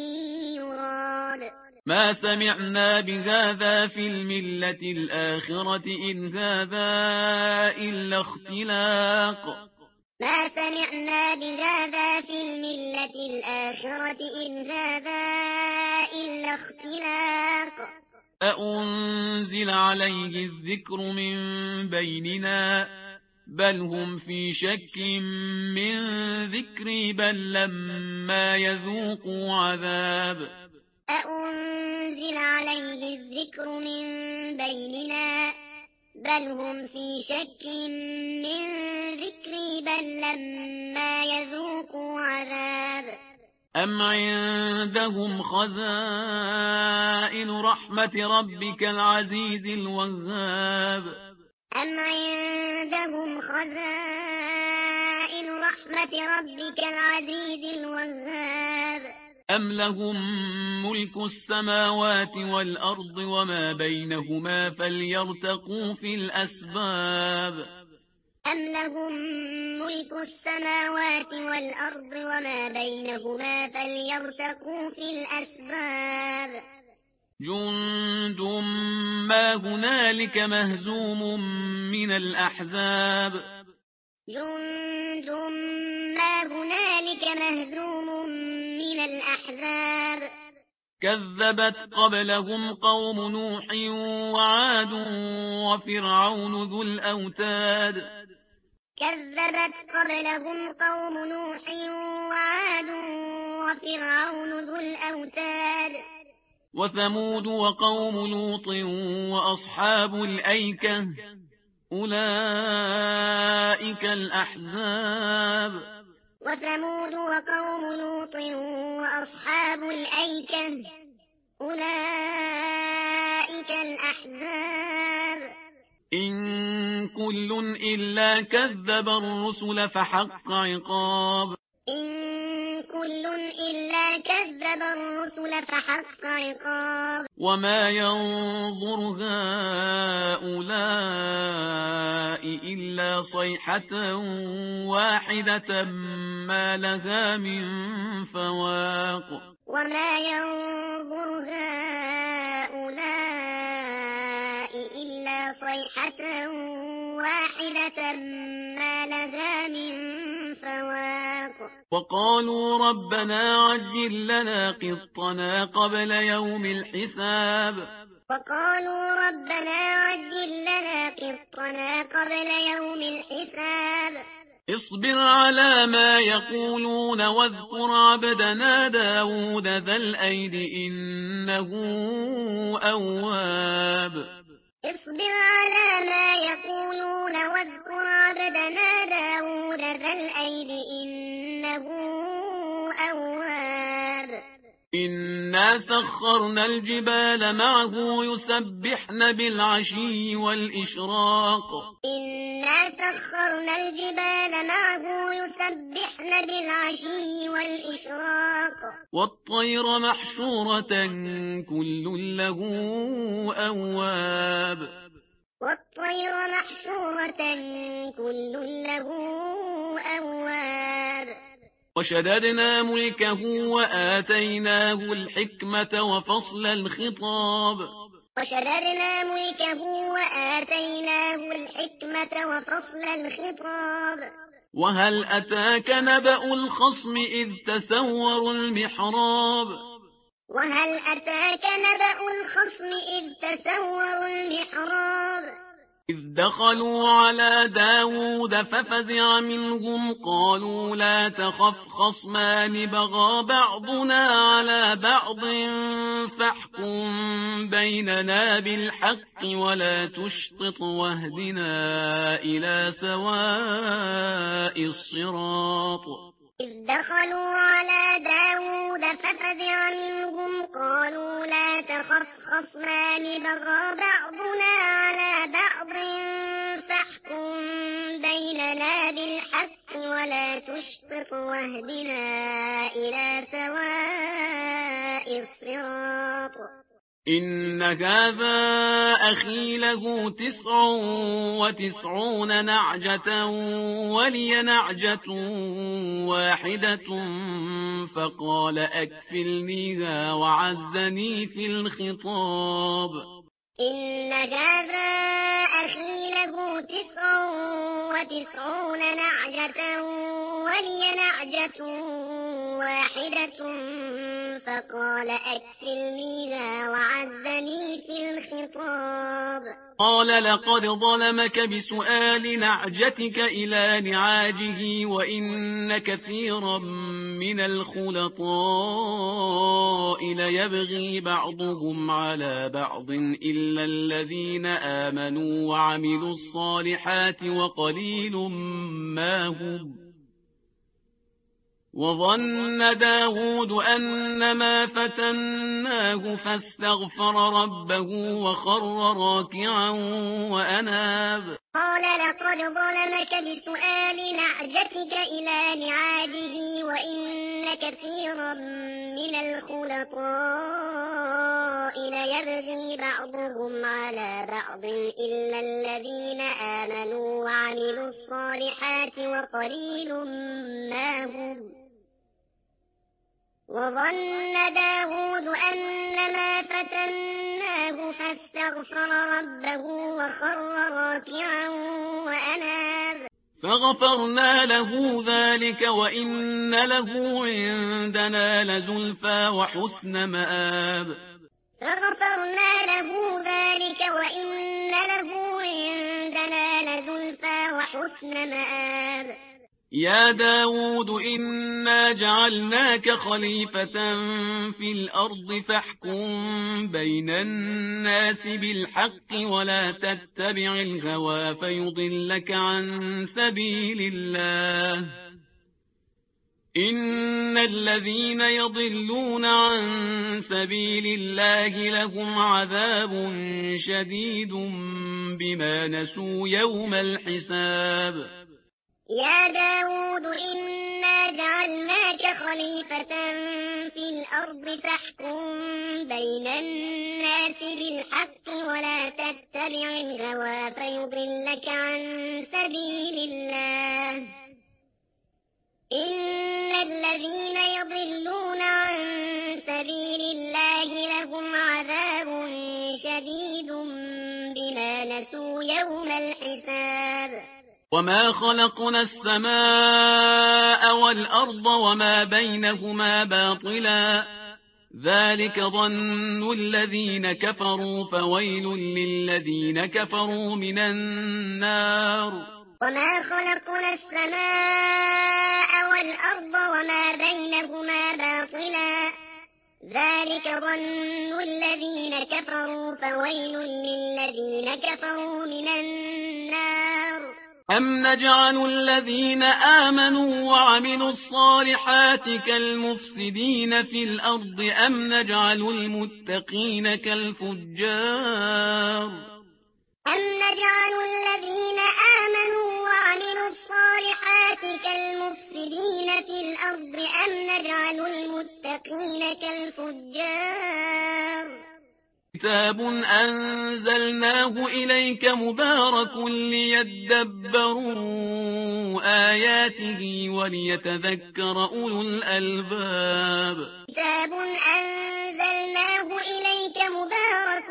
يراد. ما سمعنا بهذا في الملة الآخرة إن هذا إلا اختلاق. ما سمعنا بهذا في الملة الآخرة إن هذا إلا اختلاق. أأنزل عليه الذكر من بيننا بل هم في شك من ذكري بل لما يذوقوا عذاب. أأنزل عليه الذكر من بيننا بل هم في شك من ذكري بل لما يذوقوا عذاب. أم عندهم خزائن رحمة ربك العزيز الوهاب. أم عندهم خزائن رحمة ربك العزيز الوهاب. أم لهم ملك السماوات والأرض وما بينهما فليرتقوا في الأسباب. أم لهم ملك السماوات والأرض وما بينهما فليرتقوا في الأسباب. جند ما هنالك مهزوم من الأحزاب. جند ما هنالك مهزوم من الأحزاب. كذبت قبلهم قوم نوح وعاد وفرعون ذو الأوتاد. كذبت قبلهم قوم نوح وعاد وفرعون ذو الأوتاد. وثمود وقوم لوط وأصحاب الأيكة أولئك الأحزاب. وثمود وقوم لوط وأصحاب الأيكة أولئك الأحزاب. إن كل إلا كذب الرسل فحق عقاب إن كل إلا كذب الرسل فحق عقاب وما ينظر هؤلاء إلا صيحة واحدة ما لها من فواق وما ينظر هؤلاء إلا صيحة واحدة ما لها من فواق وقالوا ربنا عجل لنا قطنا قبل يوم الحساب وقالوا ربنا عجل لنا قطنا قبل يوم الحساب اصبر على ما يقولون واذكر عبدنا داود ذا الأيد إنه أواب اصبر على ما يقولون واذكر عبدنا داود ذا الأيد إنه أواب إنا سخرنا الجبال معه يسبحن بالعشي والإشراق إنا سخرنا الجبال معه يسبحن بالعشي والإشراق والطير محشورة كل له أواب والطير محشورة كل له أواب وشددنا ملكه وآتيناه الحكمة وفصل الخطاب وشددنا ملكه وآتيناه الحكمة وفصل الخطاب وهل أتاك نبأ الخصم إذ تسوروا المحراب وهل أتاك نبأ الخصم إذ تسوروا المحراب إذ دخلوا على داود ففزع منهم قالوا لا تخف خصمان بغى بعضنا على بعض فاحكم بيننا بالحق ولا تشطط واهدنا إلى سواء الصراط إذ دخلوا على داود ففزع منهم قالوا لا تخف خصمان بغى بعضنا على بعض فاحكم بيننا بالحق ولا تشطط واهدنا إلى سواء الصراط إن هذا أخي له تسع وتسعون نعجة ولي نعجة واحدة فقال أكفلنيها وعزني في الخطاب إن هذا أخي له تسع وتسعون نعجة ولي نعجة واحدة فقال أكفلنيها وعزني في الخطاب قال لقد ظلمك بسؤال نعجتك إلى نعاجه وإن كثيرا من الخلطاء ليبغي بعضهم على بعض إلا الذين آمنوا وعملوا الصالحات وقليل ما هم وظن داود أنما فتناه فاستغفر ربه وخر راكعا وأناب قال لقد ظلمك بسؤال نعجتك إلى نعاجه وإن كثيرا من الخلطاء ليبغي بعضهم على بعض إلا الذين آمنوا وعملوا الصالحات وقليل ما هم وظن داود أنما فتناه فاستغفر ربه وخر راكعا وأناب فغفرنا له ذلك وإن له عندنا لزلفى وحسن مآب فغفرنا له ذلك وإن له عندنا لزلفى وحسن مآب يا داود إنا جعلناك خليفة في الأرض فاحكم بين الناس بالحق ولا تتبع الهوى فيضلك عن سبيل الله إن الذين يضلون عن سبيل الله لهم عذاب شديد بما نسوا يوم الحساب. يا داود إنا جعلناك خليفة في الأرض فاحكم بين الناس بالحق ولا تتبع الهوى فيضلك عن سبيل الله. إن الذين يضلون عن سبيل الله لهم عذاب شديد بما نسوا يوم الحساب. وما خلقنا السماء والأرض وما بينهما باطلا ذلك ظن الذين كفروا فويل للذين كفروا من النار. وما خلقنا السماء والأرض وما بينهما باطلا ذلك ظن الذين كفروا فويل للذين كفروا من النار. أم نجعل الذين آمنوا وعملوا الصالحات كالمفسدين في الأرض أم نجعل المتقين كالفجار. أم نجعل الذين آمنوا وعملوا الصالحات كالمفسدين في الأرض أم نجعل المتقين كالفجار. كتاب أنزلناه إليك مبارك ليدبروا آياته وليتذكر أولو الألباب. كتاب أنزلناه إليك مبارك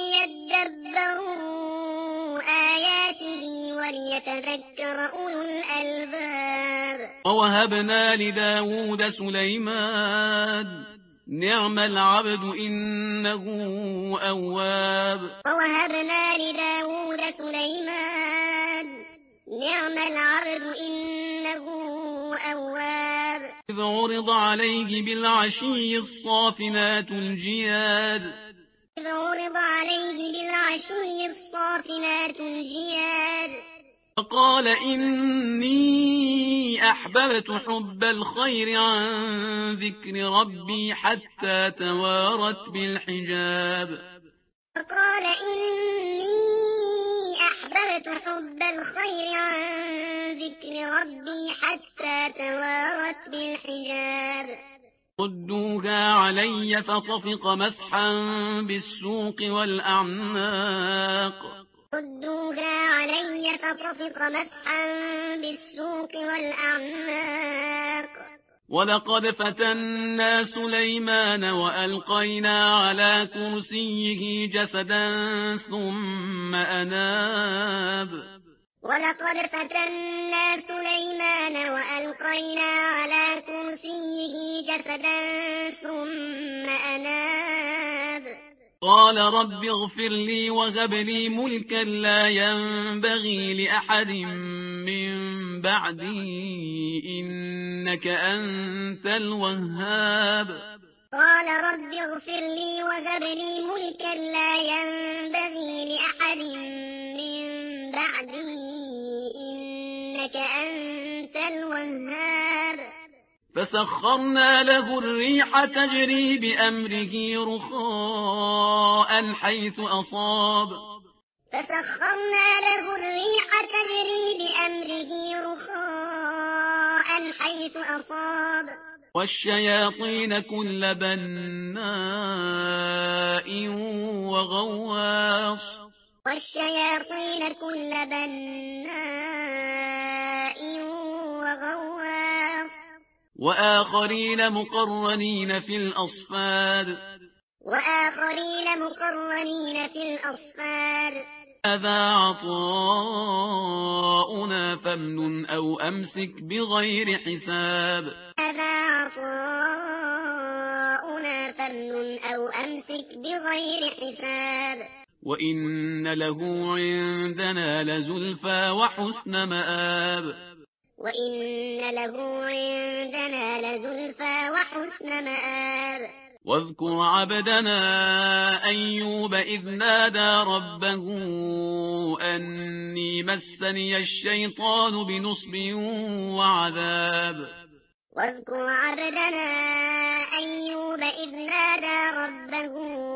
ليدبروا آياته وليتذكر أولو الألباب. ووهبنا لداود سليمان نعم العبد إنه أواب. ووهبنا لداود سليمان نعم العبد إنه أواب. إذ عرض عليه بالعشي الصافنات الجياد. إذ عرض عليه بالعشي الصافنات الجياد. فقال إني أحببت حب الخير عن ذكر ربي حتى توارت بالحجاب. فقال إني أحببت حب الخير عن ذكر ربي حتى توارت بالحجاب. ردوها علي فطفق مسحا بالسوق والأعناق. ردوها علي فطفق مسحا بالسوق والأعناق. ولقد فتنا سليمان وألقينا على كرسيه جسدا ثم أناب. ولقد فتنا سليمان وألقينا على كرسيه جسدا ثم أناب. قال رب اغفر لي وهب لي ملكا لا ينبغي لأحد من بعدي إنك أنت الوهاب. قال رب اغفر لي وهب لي ملكا لا ينبغي لأحد من بعدي إنك أنت الوهاب. فسخرنا له الريح تجري بأمره رخاء حيث أصاب. فسخرنا له الريح تجري بأمره رخاء حيث أصاب. والشياطين كل بناء وغواص. والشياطين كل بناء وغواص. وآخرين مقرنين في الأصفاد. وآخرين مقرنين في الأصفاد. هذا عطاؤنا فامنن أو أمسك بغير حساب. هذا عطاؤنا فامنن أو أمسك بغير حساب. وإن له عندنا لزلفى وحسن مآب. وإن له عندنا لزلفى وحسن مآب. واذكر عبدنا أيوب إذ نادى ربه أني مسني الشيطان بنصب وعذاب. واذكر عبدنا أيوب إذ نادى ربه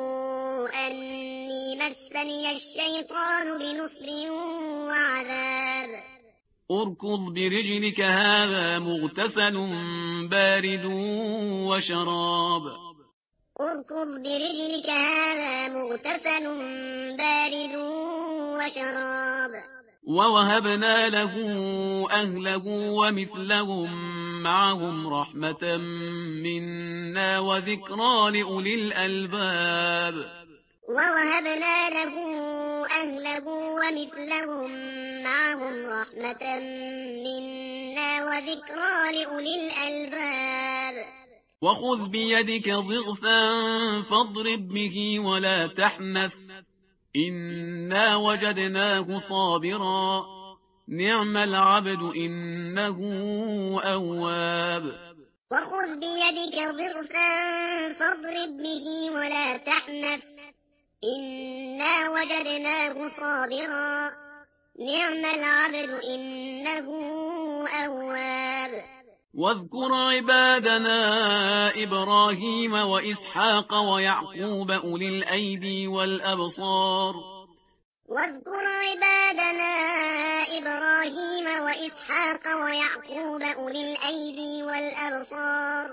أني مسني الشيطان بنصب وعذاب اركض برجلك هذا مغتسل بارد وشراب اركض برجلك هذا مغتسل بارد وشراب ووهبنا له أهله ومثلهم معهم رحمة منا وذكرى لأولي الألباب ووهبنا له أهله ومثلهم معهم رحمة منا وذكرى لأولي الألباب وخذ بيدك ضغثا فاضرب به ولا تحنث إنا وجدناه صابرا نعم العبد إنه أواب وخذ بيدك ضغثا فاضرب به ولا تحنث إنا وجدناه صابرا نعم العبد إنه أواب واذكر عبادنا إبراهيم وإسحاق ويعقوب أولي الأيدي والأبصار واذكر عبادنا إبراهيم وإسحاق ويعقوب أولي الأيدي والأبصار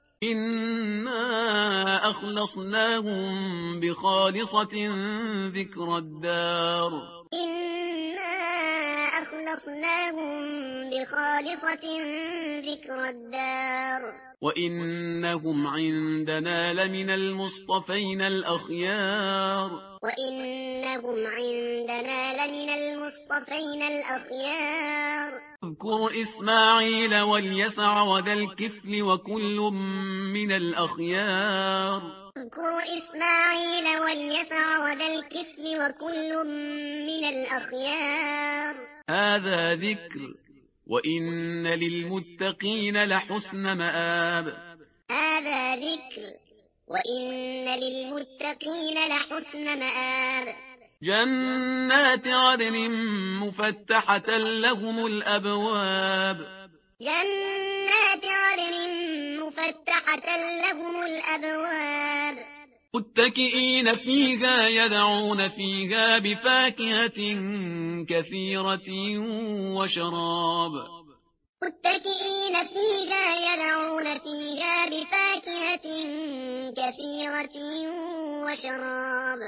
إنا أخلصناهم بخالصة ذكر الدار إنا أخلصناهم بخالصة ذكر الدار وإنهم عندنا لمن المصطفين الأخيار وإنهم عندنا لمن المصطفين الأخيار اذكر إسماعيل واليسع وذا الكفل وكل من الأخيار اذكر إسماعيل واليسع وذا الكفل وكل من الأخيار هذا ذكر وإن للمتقين لحسن مآب هذا ذكر وإن للمتقين لحسن مآب جنات عدن مفتحة لهم الأبواب جنات عدن مفتحة لهم الأبواب متكئين فيها يدعون فيها بفاكهة كثيرة وشراب متكئين فيها يدعون فيها بفاكهة كثيرة وشراب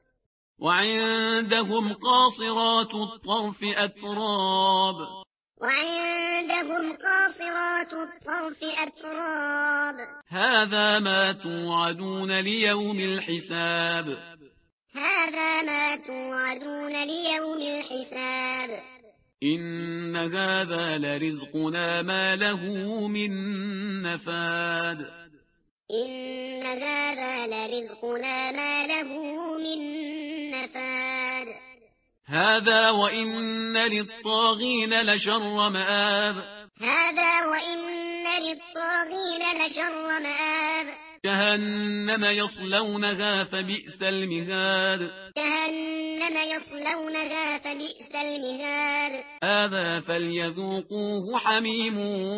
وعندهم قاصرات الطرف أتراب وعندهم قاصرات الطرف أتراب هذا ما توعدون ليوم الحساب هذا ما توعدون ليوم الحساب إن هذا لرزقنا ما له من نفاد إن هذا لرزقنا ما له من نفاد هذا وإن للطاغين لشر مآب هذا وإن للطاغين لشر مآب جهنم يصلونها فبئس المهاد جهنم يصلونها فبئس المهاد هذا فليذوقوه حميم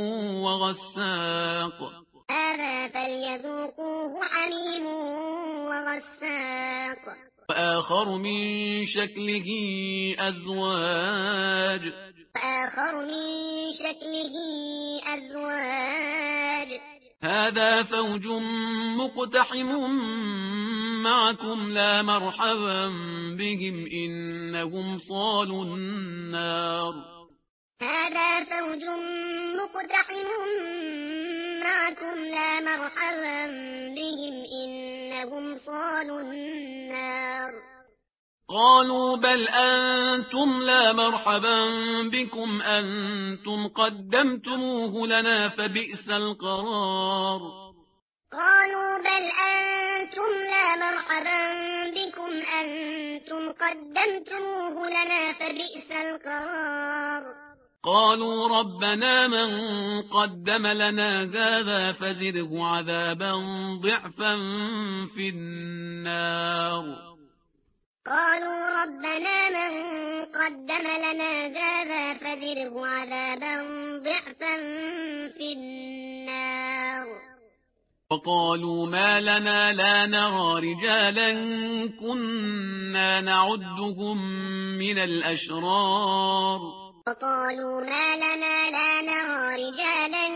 وغساق هذا فليذوقوه حميم وغساق وآخر من شكله أزواج وآخر من شكله أزواج هذا فوج مقتحم معكم لا مرحبا بهم إنهم صالوا النار هذا فوج مقتحم معكم لا مرحبا بهم إنهم صالوا النار قالوا بل أنتم لا مرحبا بكم أنتم قدمتموه لنا فبئس القرار قالوا بل أنتم لا مرحبا بكم أنتم قدمتموه لنا فبئس القرار قالوا ربنا من قدم لنا هذا فزده عذابا ضعفا في النار قالوا ربنا من قدم لنا هذا فزده عذابا ضعفا في النار وقالوا ما لنا لا نرى رجالا كنا نعدهم من الأشرار وقالوا ما لنا لا نرى رجالا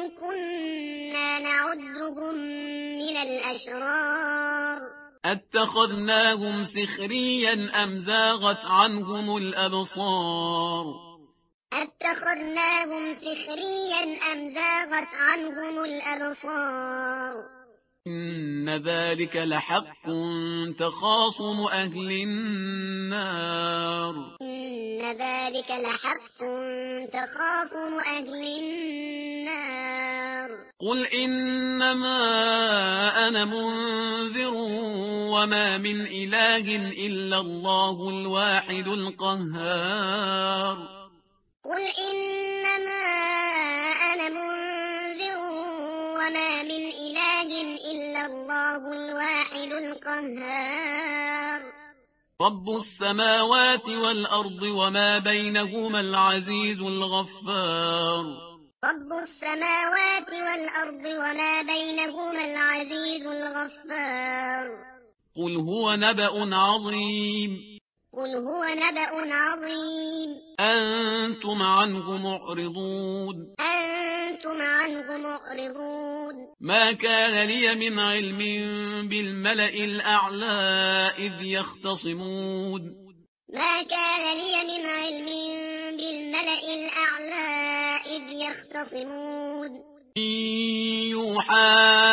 كنا نعدهم من الأشرار أتخذناهم سخريا أم زاغت عنهم الأبصار أتخذناهم سخريا أم زاغت عنهم الأبصار إن ذلك لحق تخاصم أهل النار إن ذلك لحق تخاصم أهل النار قل إنما أنا منذر وما من إله إلا الله الواحد القهار قل إنما أنا منذر وما من إله إلا الله الواحد القهار رب السماوات والأرض وما بينهما العزيز الغفار رب السماوات والأرض وما بينهما العزيز الغفار قل هو نبأ عظيم قل هو نبأ عظيم أنتم عنه معرضون أنتم عنه معرضون ما كان لي من علم بالملأ الأعلى إذ يختصمون ما كان لي من علم بالملأ الأعلى إذ يختصمون إن يوحى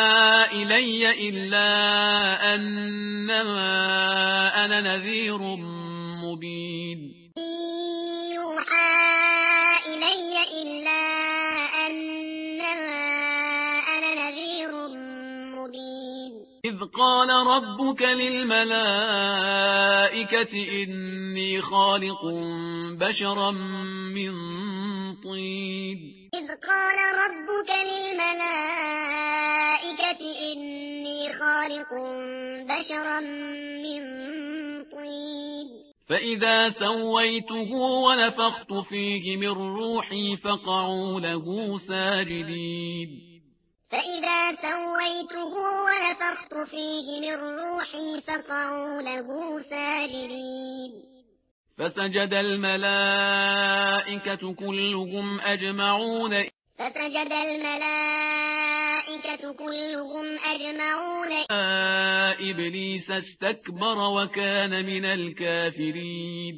إلي إلا أنما أنا نذير مبين إن يوحى إلي إلا أنما أنا نذير مبين إذ قال ربك للملائكة إني خالق بشرا من طين إذ قال ربك للملائكة إني خالق بشرا من طين فإذا سويته ونفخت فيه من روحي فقعوا له ساجدين فإذا سويته ونفخت فيه من روحي فقعوا له ساجدين فسجد الملائكة كلهم أجمعون فسجد الملائكة كلهم أجمعون إبليس استكبر وكان من الكافرين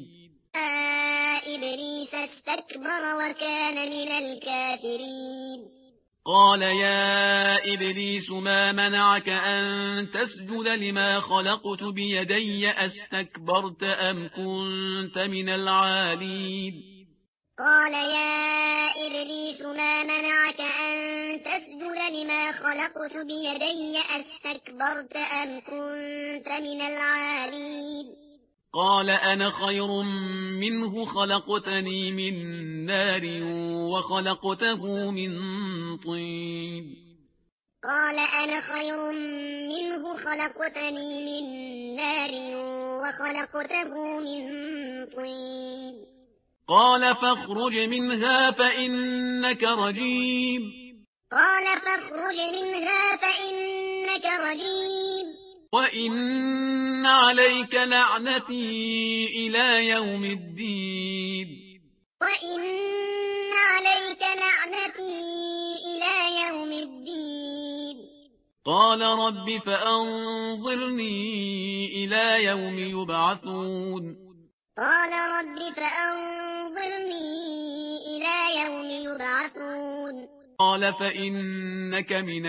إبليس استكبر وكان من الكافرين قال يا إبليس ما منعك أن تسجد لما خلقت بيدي أستكبرت أم كنت من العالين قال يا إبليس ما منعك أن تسجد لما خلقت بيدي أستكبرت أم كنت من العالين قال أنا خير منه خلقتني من نار وخلقته من طين قال أنا خير منه خلقتني من نار وخلقته من طين قال فاخرج منها فإنك رجيم قال فاخرج منها فإنك رجيم وإن عليك لعنتي إلى يوم الدين وإن عليك لعنتي إلى يوم الدين قال رب فأنظرني إلى يوم يبعثون قال رب فأنظرني إلى يوم يبعثون قال فإنك من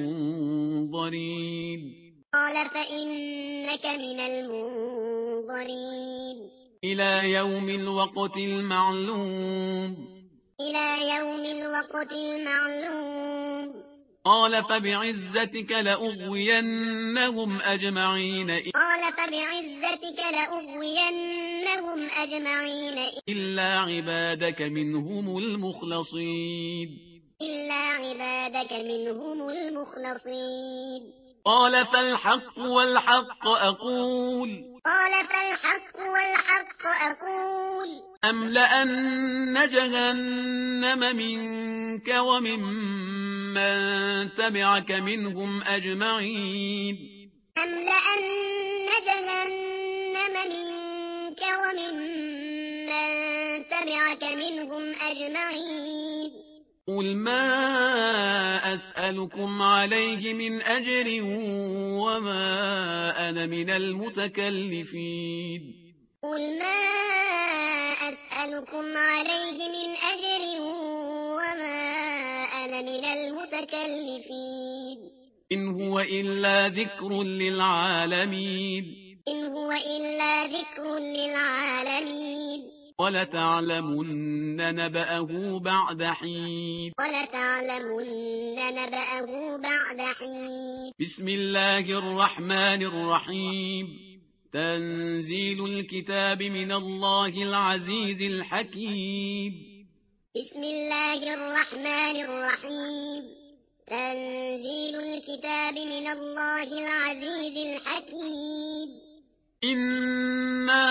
المنظرين قال فإنك من المنظرين إلى يوم الوقت المعلوم إلى يوم الوقت المعلوم قال فبعزتك لأغوينهم أجمعين قال فبعزتك لأغوينهم أجمعين إلا عبادك منهم المخلصين إلا عبادك منهم المخلصين قال فالحق والحق أقول قال فالحق والحق أقول أملأن جهنم منك وممن تبعك منهم أجمعين أملأن جهنم منك وممن تبعك منهم أجمعين قل ما أسألكم عليه من أجر وما أنا من المتكلفين قل ما أسألكم عليه من أجر وما أنا من المتكلفين إن هو إلا ذكر للعالمين إن هو إلا ذكر للعالمين ولتعلمن نبأه بعد حين ولتعلمن نبأه بعد حين بسم الله الرحمن الرحيم تنزيل الكتاب من الله العزيز الحكيم بسم الله الرحمن الرحيم تنزيل الكتاب من الله العزيز الحكيم إنا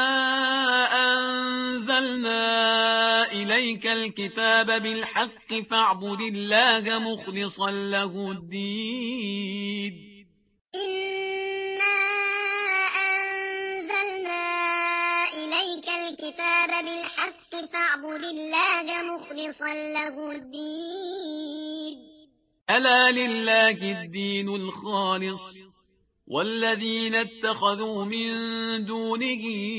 أنزلنا إليك الكتاب بالحق فاعبد الله مخلصا له الدين إنا أنزلنا إليك الكتاب بالحق فاعبد الله مخلصا له الدين ألا لله الدين الخالص والذين اتخذوا من دونه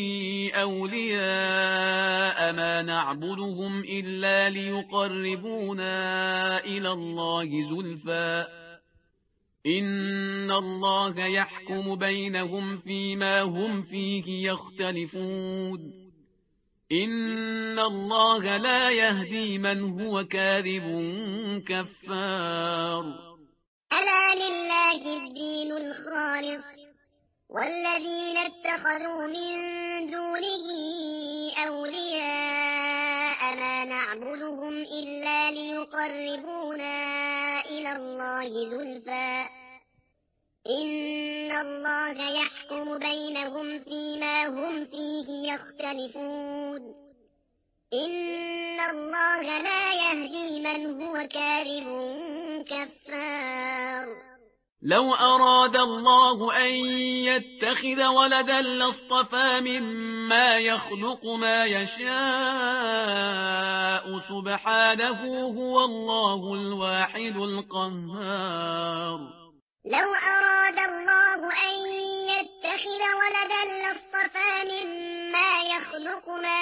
أولياء ما نعبدهم إلا ليقربونا إلى الله زلفى إن الله يحكم بينهم فيما هم فيه يختلفون إن الله لا يهدي من هو كاذب كفار ألا لله الدين الخالص والذين اتخذوا من دونه أولياء ما نعبدهم إلا ليقربونا إلى الله زلفى إن الله يحكم بينهم فيما هم فيه يختلفون إن الله لا يهدي من هو كاذب كفار لو أراد الله أن يتخذ ولدا لاصطفى مما يخلق ما يشاء سبحانه هو الله الواحد القهار لو أراد الله أن يتخذ ولدا لاصطفى مما يخلق ما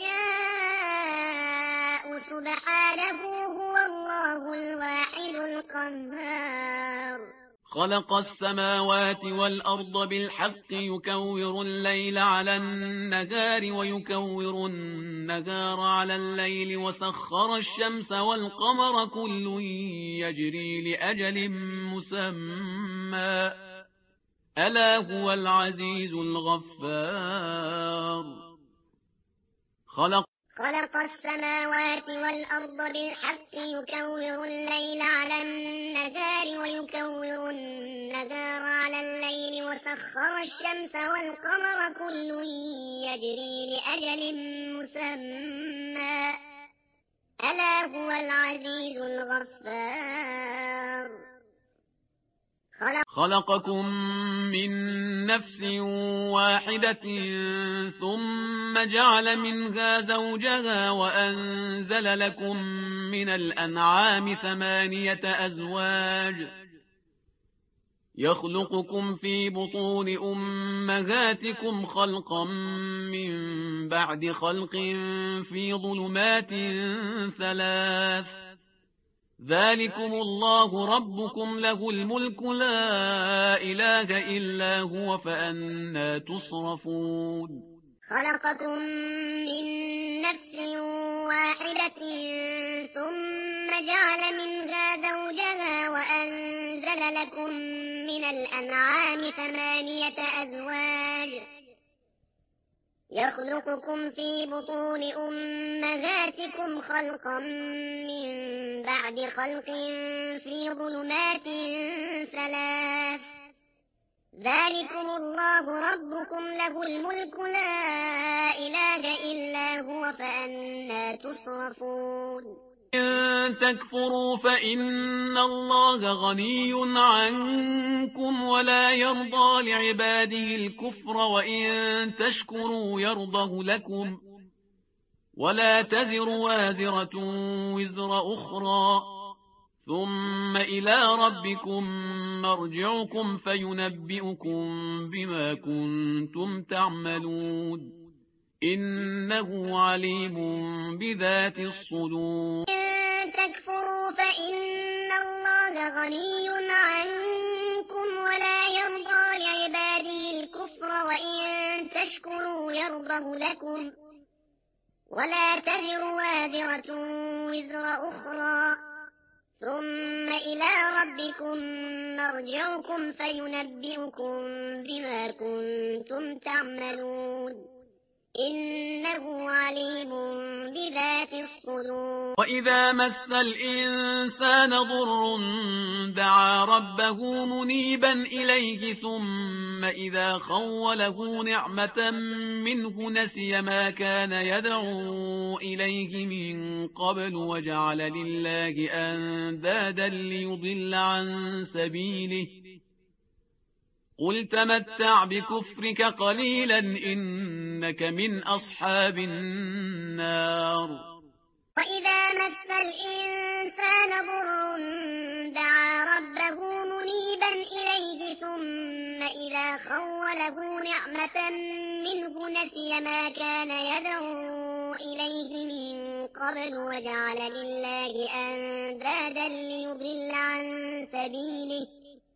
يشاء سبحانه هو الله الواحد القهار خلق السماوات والأرض بالحق يكور الليل على النهار ويكور النهار على الليل وسخر الشمس والقمر كل يجري لأجل مسمى ألا هو العزيز الغفار خلق خلق السماوات والأرض بالحق يكور الليل على النهار ويكور النهار على الليل وسخر الشمس والقمر كل يجري لأجل مسمى ألا هو العزيز الغفار خلق خلقكم من نفس واحدة ثم جعل منها زوجها وأنزل لكم من الأنعام ثمانية أزواج يخلقكم في بطون أمهاتكم خلقا من بعد خلق في ظلمات ثلاث ذلكم الله ربكم له الملك لا إله إلا هو فأنى تصرفون خلقكم من نفس واحدة ثم جعل منها زوجها وأنزل لكم من الأنعام ثمانية أزواج يخلقكم في بطون أمهاتكم خلقا من بعد خلق في ظلمات ثلاث ذلكم الله ربكم له الملك لا إله إلا هو فأنى تصرفون إن تكفروا فإن الله غني عنكم ولا يرضى لعباده الكفر وإن تشكروا يرضه لكم ولا تزر وازرة وزر أخرى ثم إلى ربكم مرجعكم فينبئكم بما كنتم تعملون إنه عليم بذات الصدور إن تكفروا فإن الله غني عنكم ولا يرضى لعباده الكفر وإن تشكروا يرضه لكم ولا تزر وازرة وزر أخرى ثم إلى ربكم مرجعكم فينبئكم بما كنتم تعملون إنه عليم بذات الصدور وإذا مس الإنسان ضر دعا ربه منيبا إليه ثم إذا خوله نعمة منه نسي ما كان يدعو إليه من قبل وجعل لله أندادا ليضل عن سبيله قل تمتع بكفرك قليلا إنك من أصحاب النار وإذا مس الإنسان ضر دعا ربه منيبا إليه ثم إذا خوله نعمة منه نسي ما كان يدعو إليه من قبل وجعل لله أندادا ليضل عن سبيله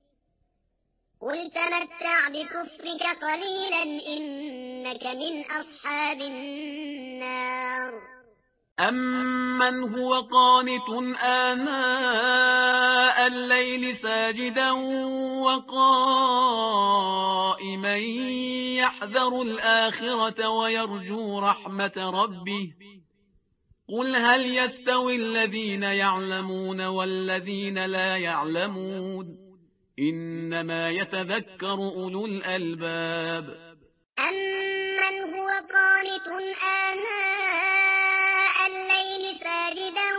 قل تمتع بكفرك قليلا إنك من أصحاب النار أمن هو قانت آناء الليل ساجدا وقائما يحذر الآخرة ويرجو رحمة ربه قل هل يستوي الذين يعلمون والذين لا يعلمون إنما يتذكر أولو الألباب أمن هو قانت آناء الليل ساجدا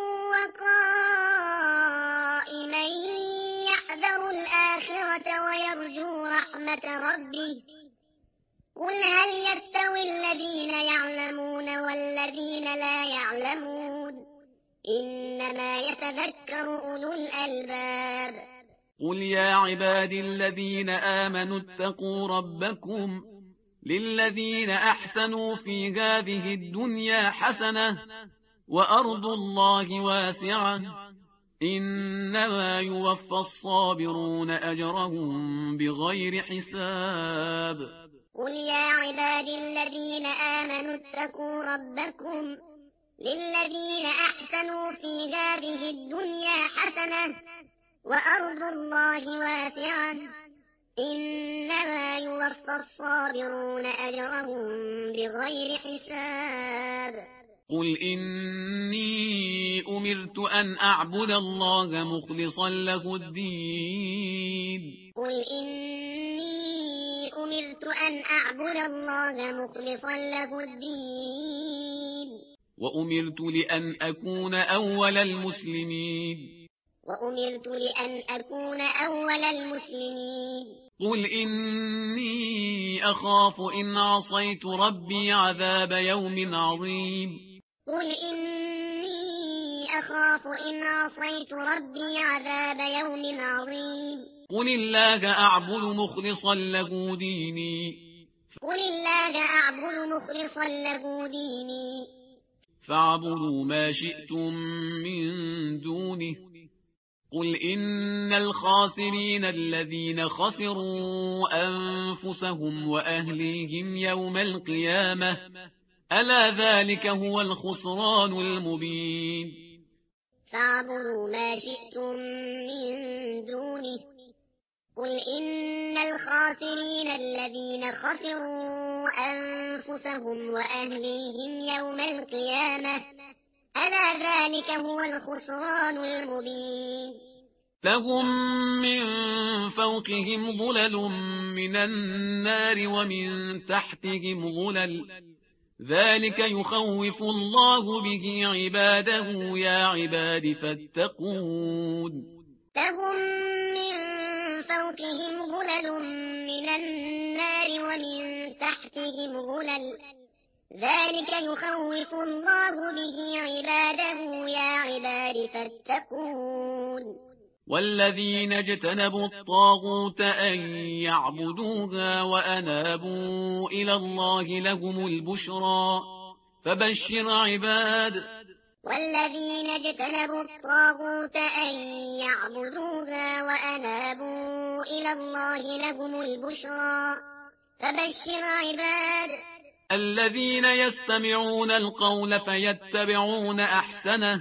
وقائما يحذر الآخرة ويرجو رحمة ربه قل هل يستوي الذين يعلمون والذين لا يعلمون إنما يتذكر أولو الألباب قل يا عبادي الذين آمنوا اتقوا ربكم للذين أحسنوا في هذه الدنيا حسنة وأرض الله واسعة إنما يوفى الصابرون أجرهم بغير حساب قل يا عبادي الذين آمنوا اتقوا ربكم للذين أحسنوا في هذه الدنيا حسنة وأرض الله واسعة إنما يوفى الصابرون أجرهم بغير حساب قل إني أمرت أن أعبد الله مخلصا له الدين قل إني أمرت أن أعبد الله مخلصا له الدين وأمرت لأن أكون أول المسلمين وأمرت لأن أكون أول المسلمين قل إني أخاف إن عصيت ربي عذاب يوم عظيم قل إني أخاف إن عصيت ربي عذاب يوم عظيم قل الله أعبد مخلصا له ديني قل الله أعبد مخلصا له ديني فاعبدوا ما شئتم من دونه قل إن الخاسرين الذين خسروا أنفسهم وأهليهم يوم القيامة ألا ذلك هو الخسران المبين فاعبدوا ما شئتم من دونه قل إن الخاسرين الذين خسروا أنفسهم وأهليهم يوم القيامة ألا ذلك هو الخسران المبين لهم من فوقهم ظلل من النار ومن تحتهم ظلل ذلك يخوف الله به عباده يا عباد فاتقون لهم من فوقهم ظلل من النار ومن تحتهم ظلل ذلك يخوف الله به عباده يا عباد فاتقون والذين اجتنبوا الطاغوت أن يعبدوها وأنابوا إلى الله لهم البشرى فبشر عباد والذين اجتنبوا الطاغوت أن يعبدوها وأنابوا إلى الله لهم البشرى فبشر عباد الذين يستمعون القول فيتبعون أحسنه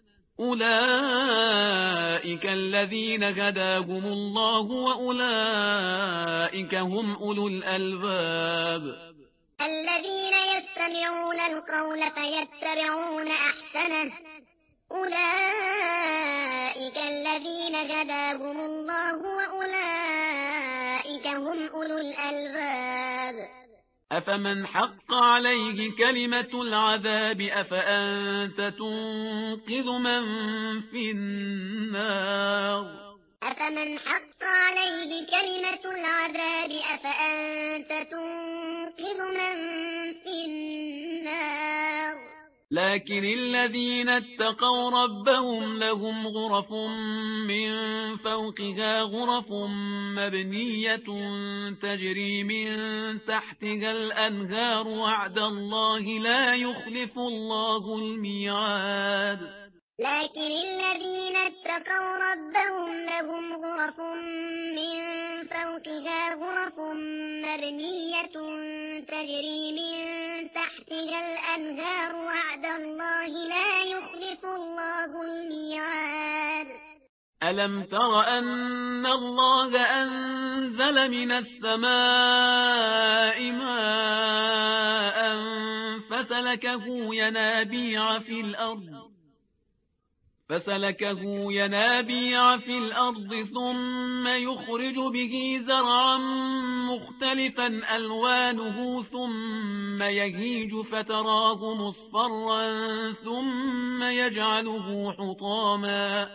أولئك الذين هداهم الله وأولئك هم أولو الألباب الذين يستمعون القول فيتبعون أحسنه أولئك الذين هداهم الله وأولئك هم أولو الألباب أفمن حق عليه كلمة العذاب أفأنت تنقذ من في النار أفمن حق عليه كلمة العذاب أفأنت تنقذ من في النار لكن الذين اتقوا ربهم لهم غرف من فوقها غرف مبنية تجري من تحتها الأنهار وعد الله لا يخلف الله الميعاد لكن الذين اتقوا ربهم لهم غرف من فوقها غرف مبنية تجري من تحتها الأنهار وعد الله لا يخلف الله الميعاد ألم تر أن الله أنزل من السماء ماء فسلكه ينابيع في الأرض فسلكه ينابيع في الأرض ثم يخرج به زرعا مختلفا ألوانه ثم يهيج فتراه مصفرا ثم يجعله حطاما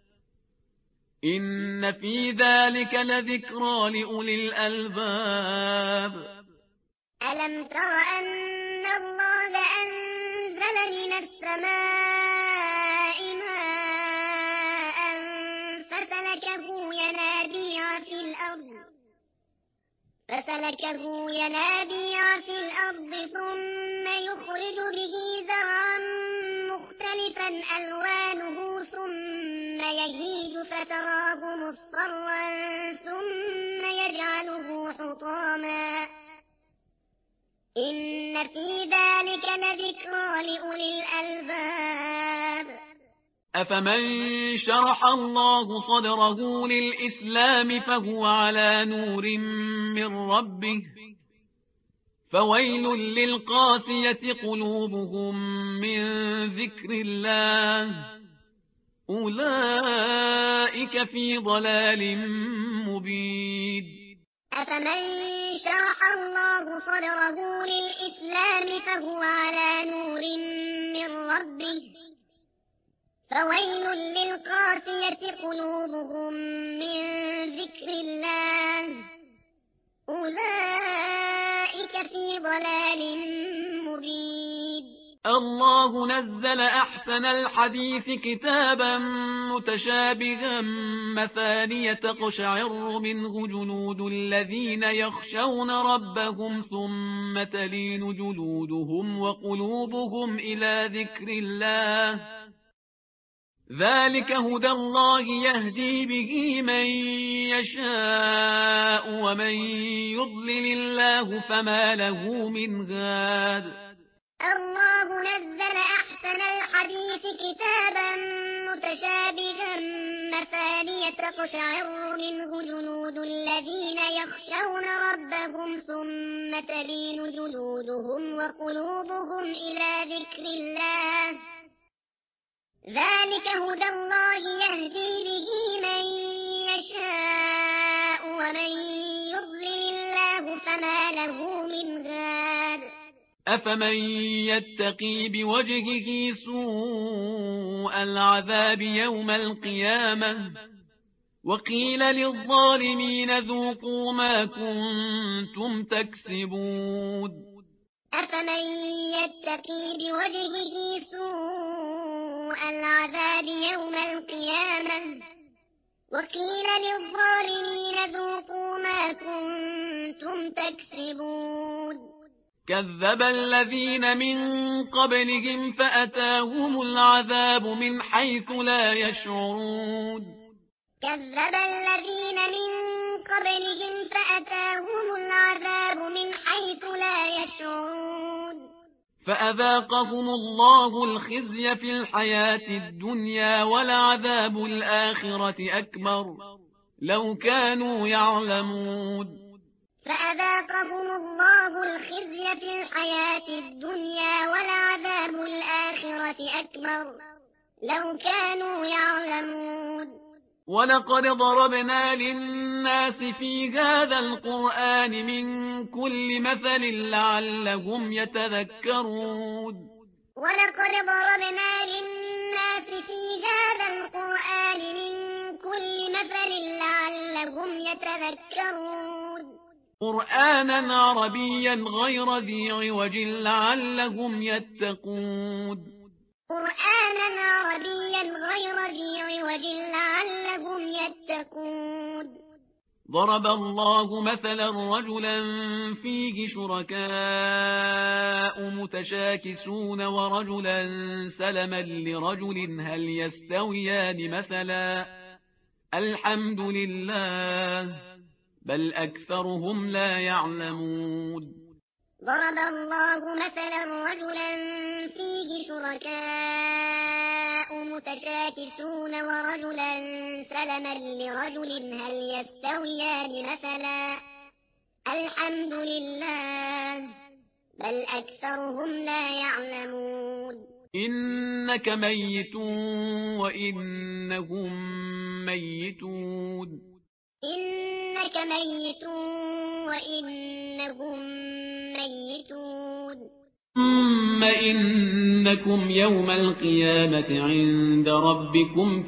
إن في ذلك لذكرى لأولي الألباب ألم تر أن الله أنزل من السماء ماء فسلكه ينابيع في الأرض فسلكه ينابيع في الأرض ثم يخرج به زرعا مختلفا ألوانه ثم يهيج فتراه مصفرا ثم يجعله حطاما إن في ذلك لذكرى لأولي الألباب أفمن شرح الله صدره للإسلام فهو على نور من ربه فويل للقاسية قلوبهم من ذكر الله أولئك في ضلال مبين أفمن شرح الله صدره للإسلام فهو على نور من ربه فويل للقاسية قلوبهم من ذكر الله أولئك في ضلال مبين الله نزل أحسن الحديث كتابا متشابها مثانية تقشعر منه جلود الذين يخشون ربهم ثم تلين جلودهم وقلوبهم إلى ذكر الله ذلك هدى الله يهدي به من يشاء ومن يضلل الله فما له من هاد الله نزل أحسن الحديث كتابا متشابها مثانية تقشعر منه جلود الذين يخشون ربهم ثم تلين جلودهم وقلوبهم إلى ذكر الله ذلك هدى الله يهدي به من يشاء ومن يضلل فما له من غاد أفمن يتقي بوجهه سوء العذاب يوم القيامة وقيل للظالمين ذوقوا ما كنتم تكسبون أفمن يتقي بوجهه سوء العذاب يوم القيامة وقيل للظالمين ذوقوا ما كنتم تكسبون كذب الذين من قبلهم فأتاهم العذاب من حيث لا يشعرون كذب الذين من قبلهم فأتاهم العذاب من حيث لا يشعرون فأذاقهم الله الخزي في الحياة الدنيا ولعذاب الآخرة أكبر لو كانوا يعلمون فأذاقهم الله الخزي في الحياة الدنيا ولعذاب الآخرة أكبر لو كانوا يعلمون ولقد ضربنا للناس في هذا القرآن من كل مثل لعلهم يتذكرون ولقد ضربنا للناس في هذا القرآن من كل مثل لعلهم يتذكرون قرآنا عربيا غير ذي عوج لعلهم يتقون قرآنا عربيا غير ذي عوج لعلهم يتقون ضرب الله مثلا رجلا فيه شركاء متشاكسون ورجلا سلما لرجل هل يستويان مثلا الحمد لله بل أكثرهم لا يعلمون ضرب الله مثلا رجلا فيه شركاء متشاكسون ورجلا سلما لرجل هل يستويان مثلا الحمد لله بل أكثرهم لا يعلمون إنك ميت وإنهم ميتون إنك ميت وإنهم ميتون ثم إنكم يوم القيامة عند ربكم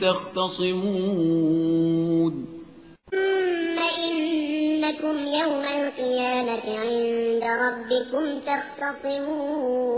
تختصمون ثم إنكم يوم القيامة عند ربكم تختصمون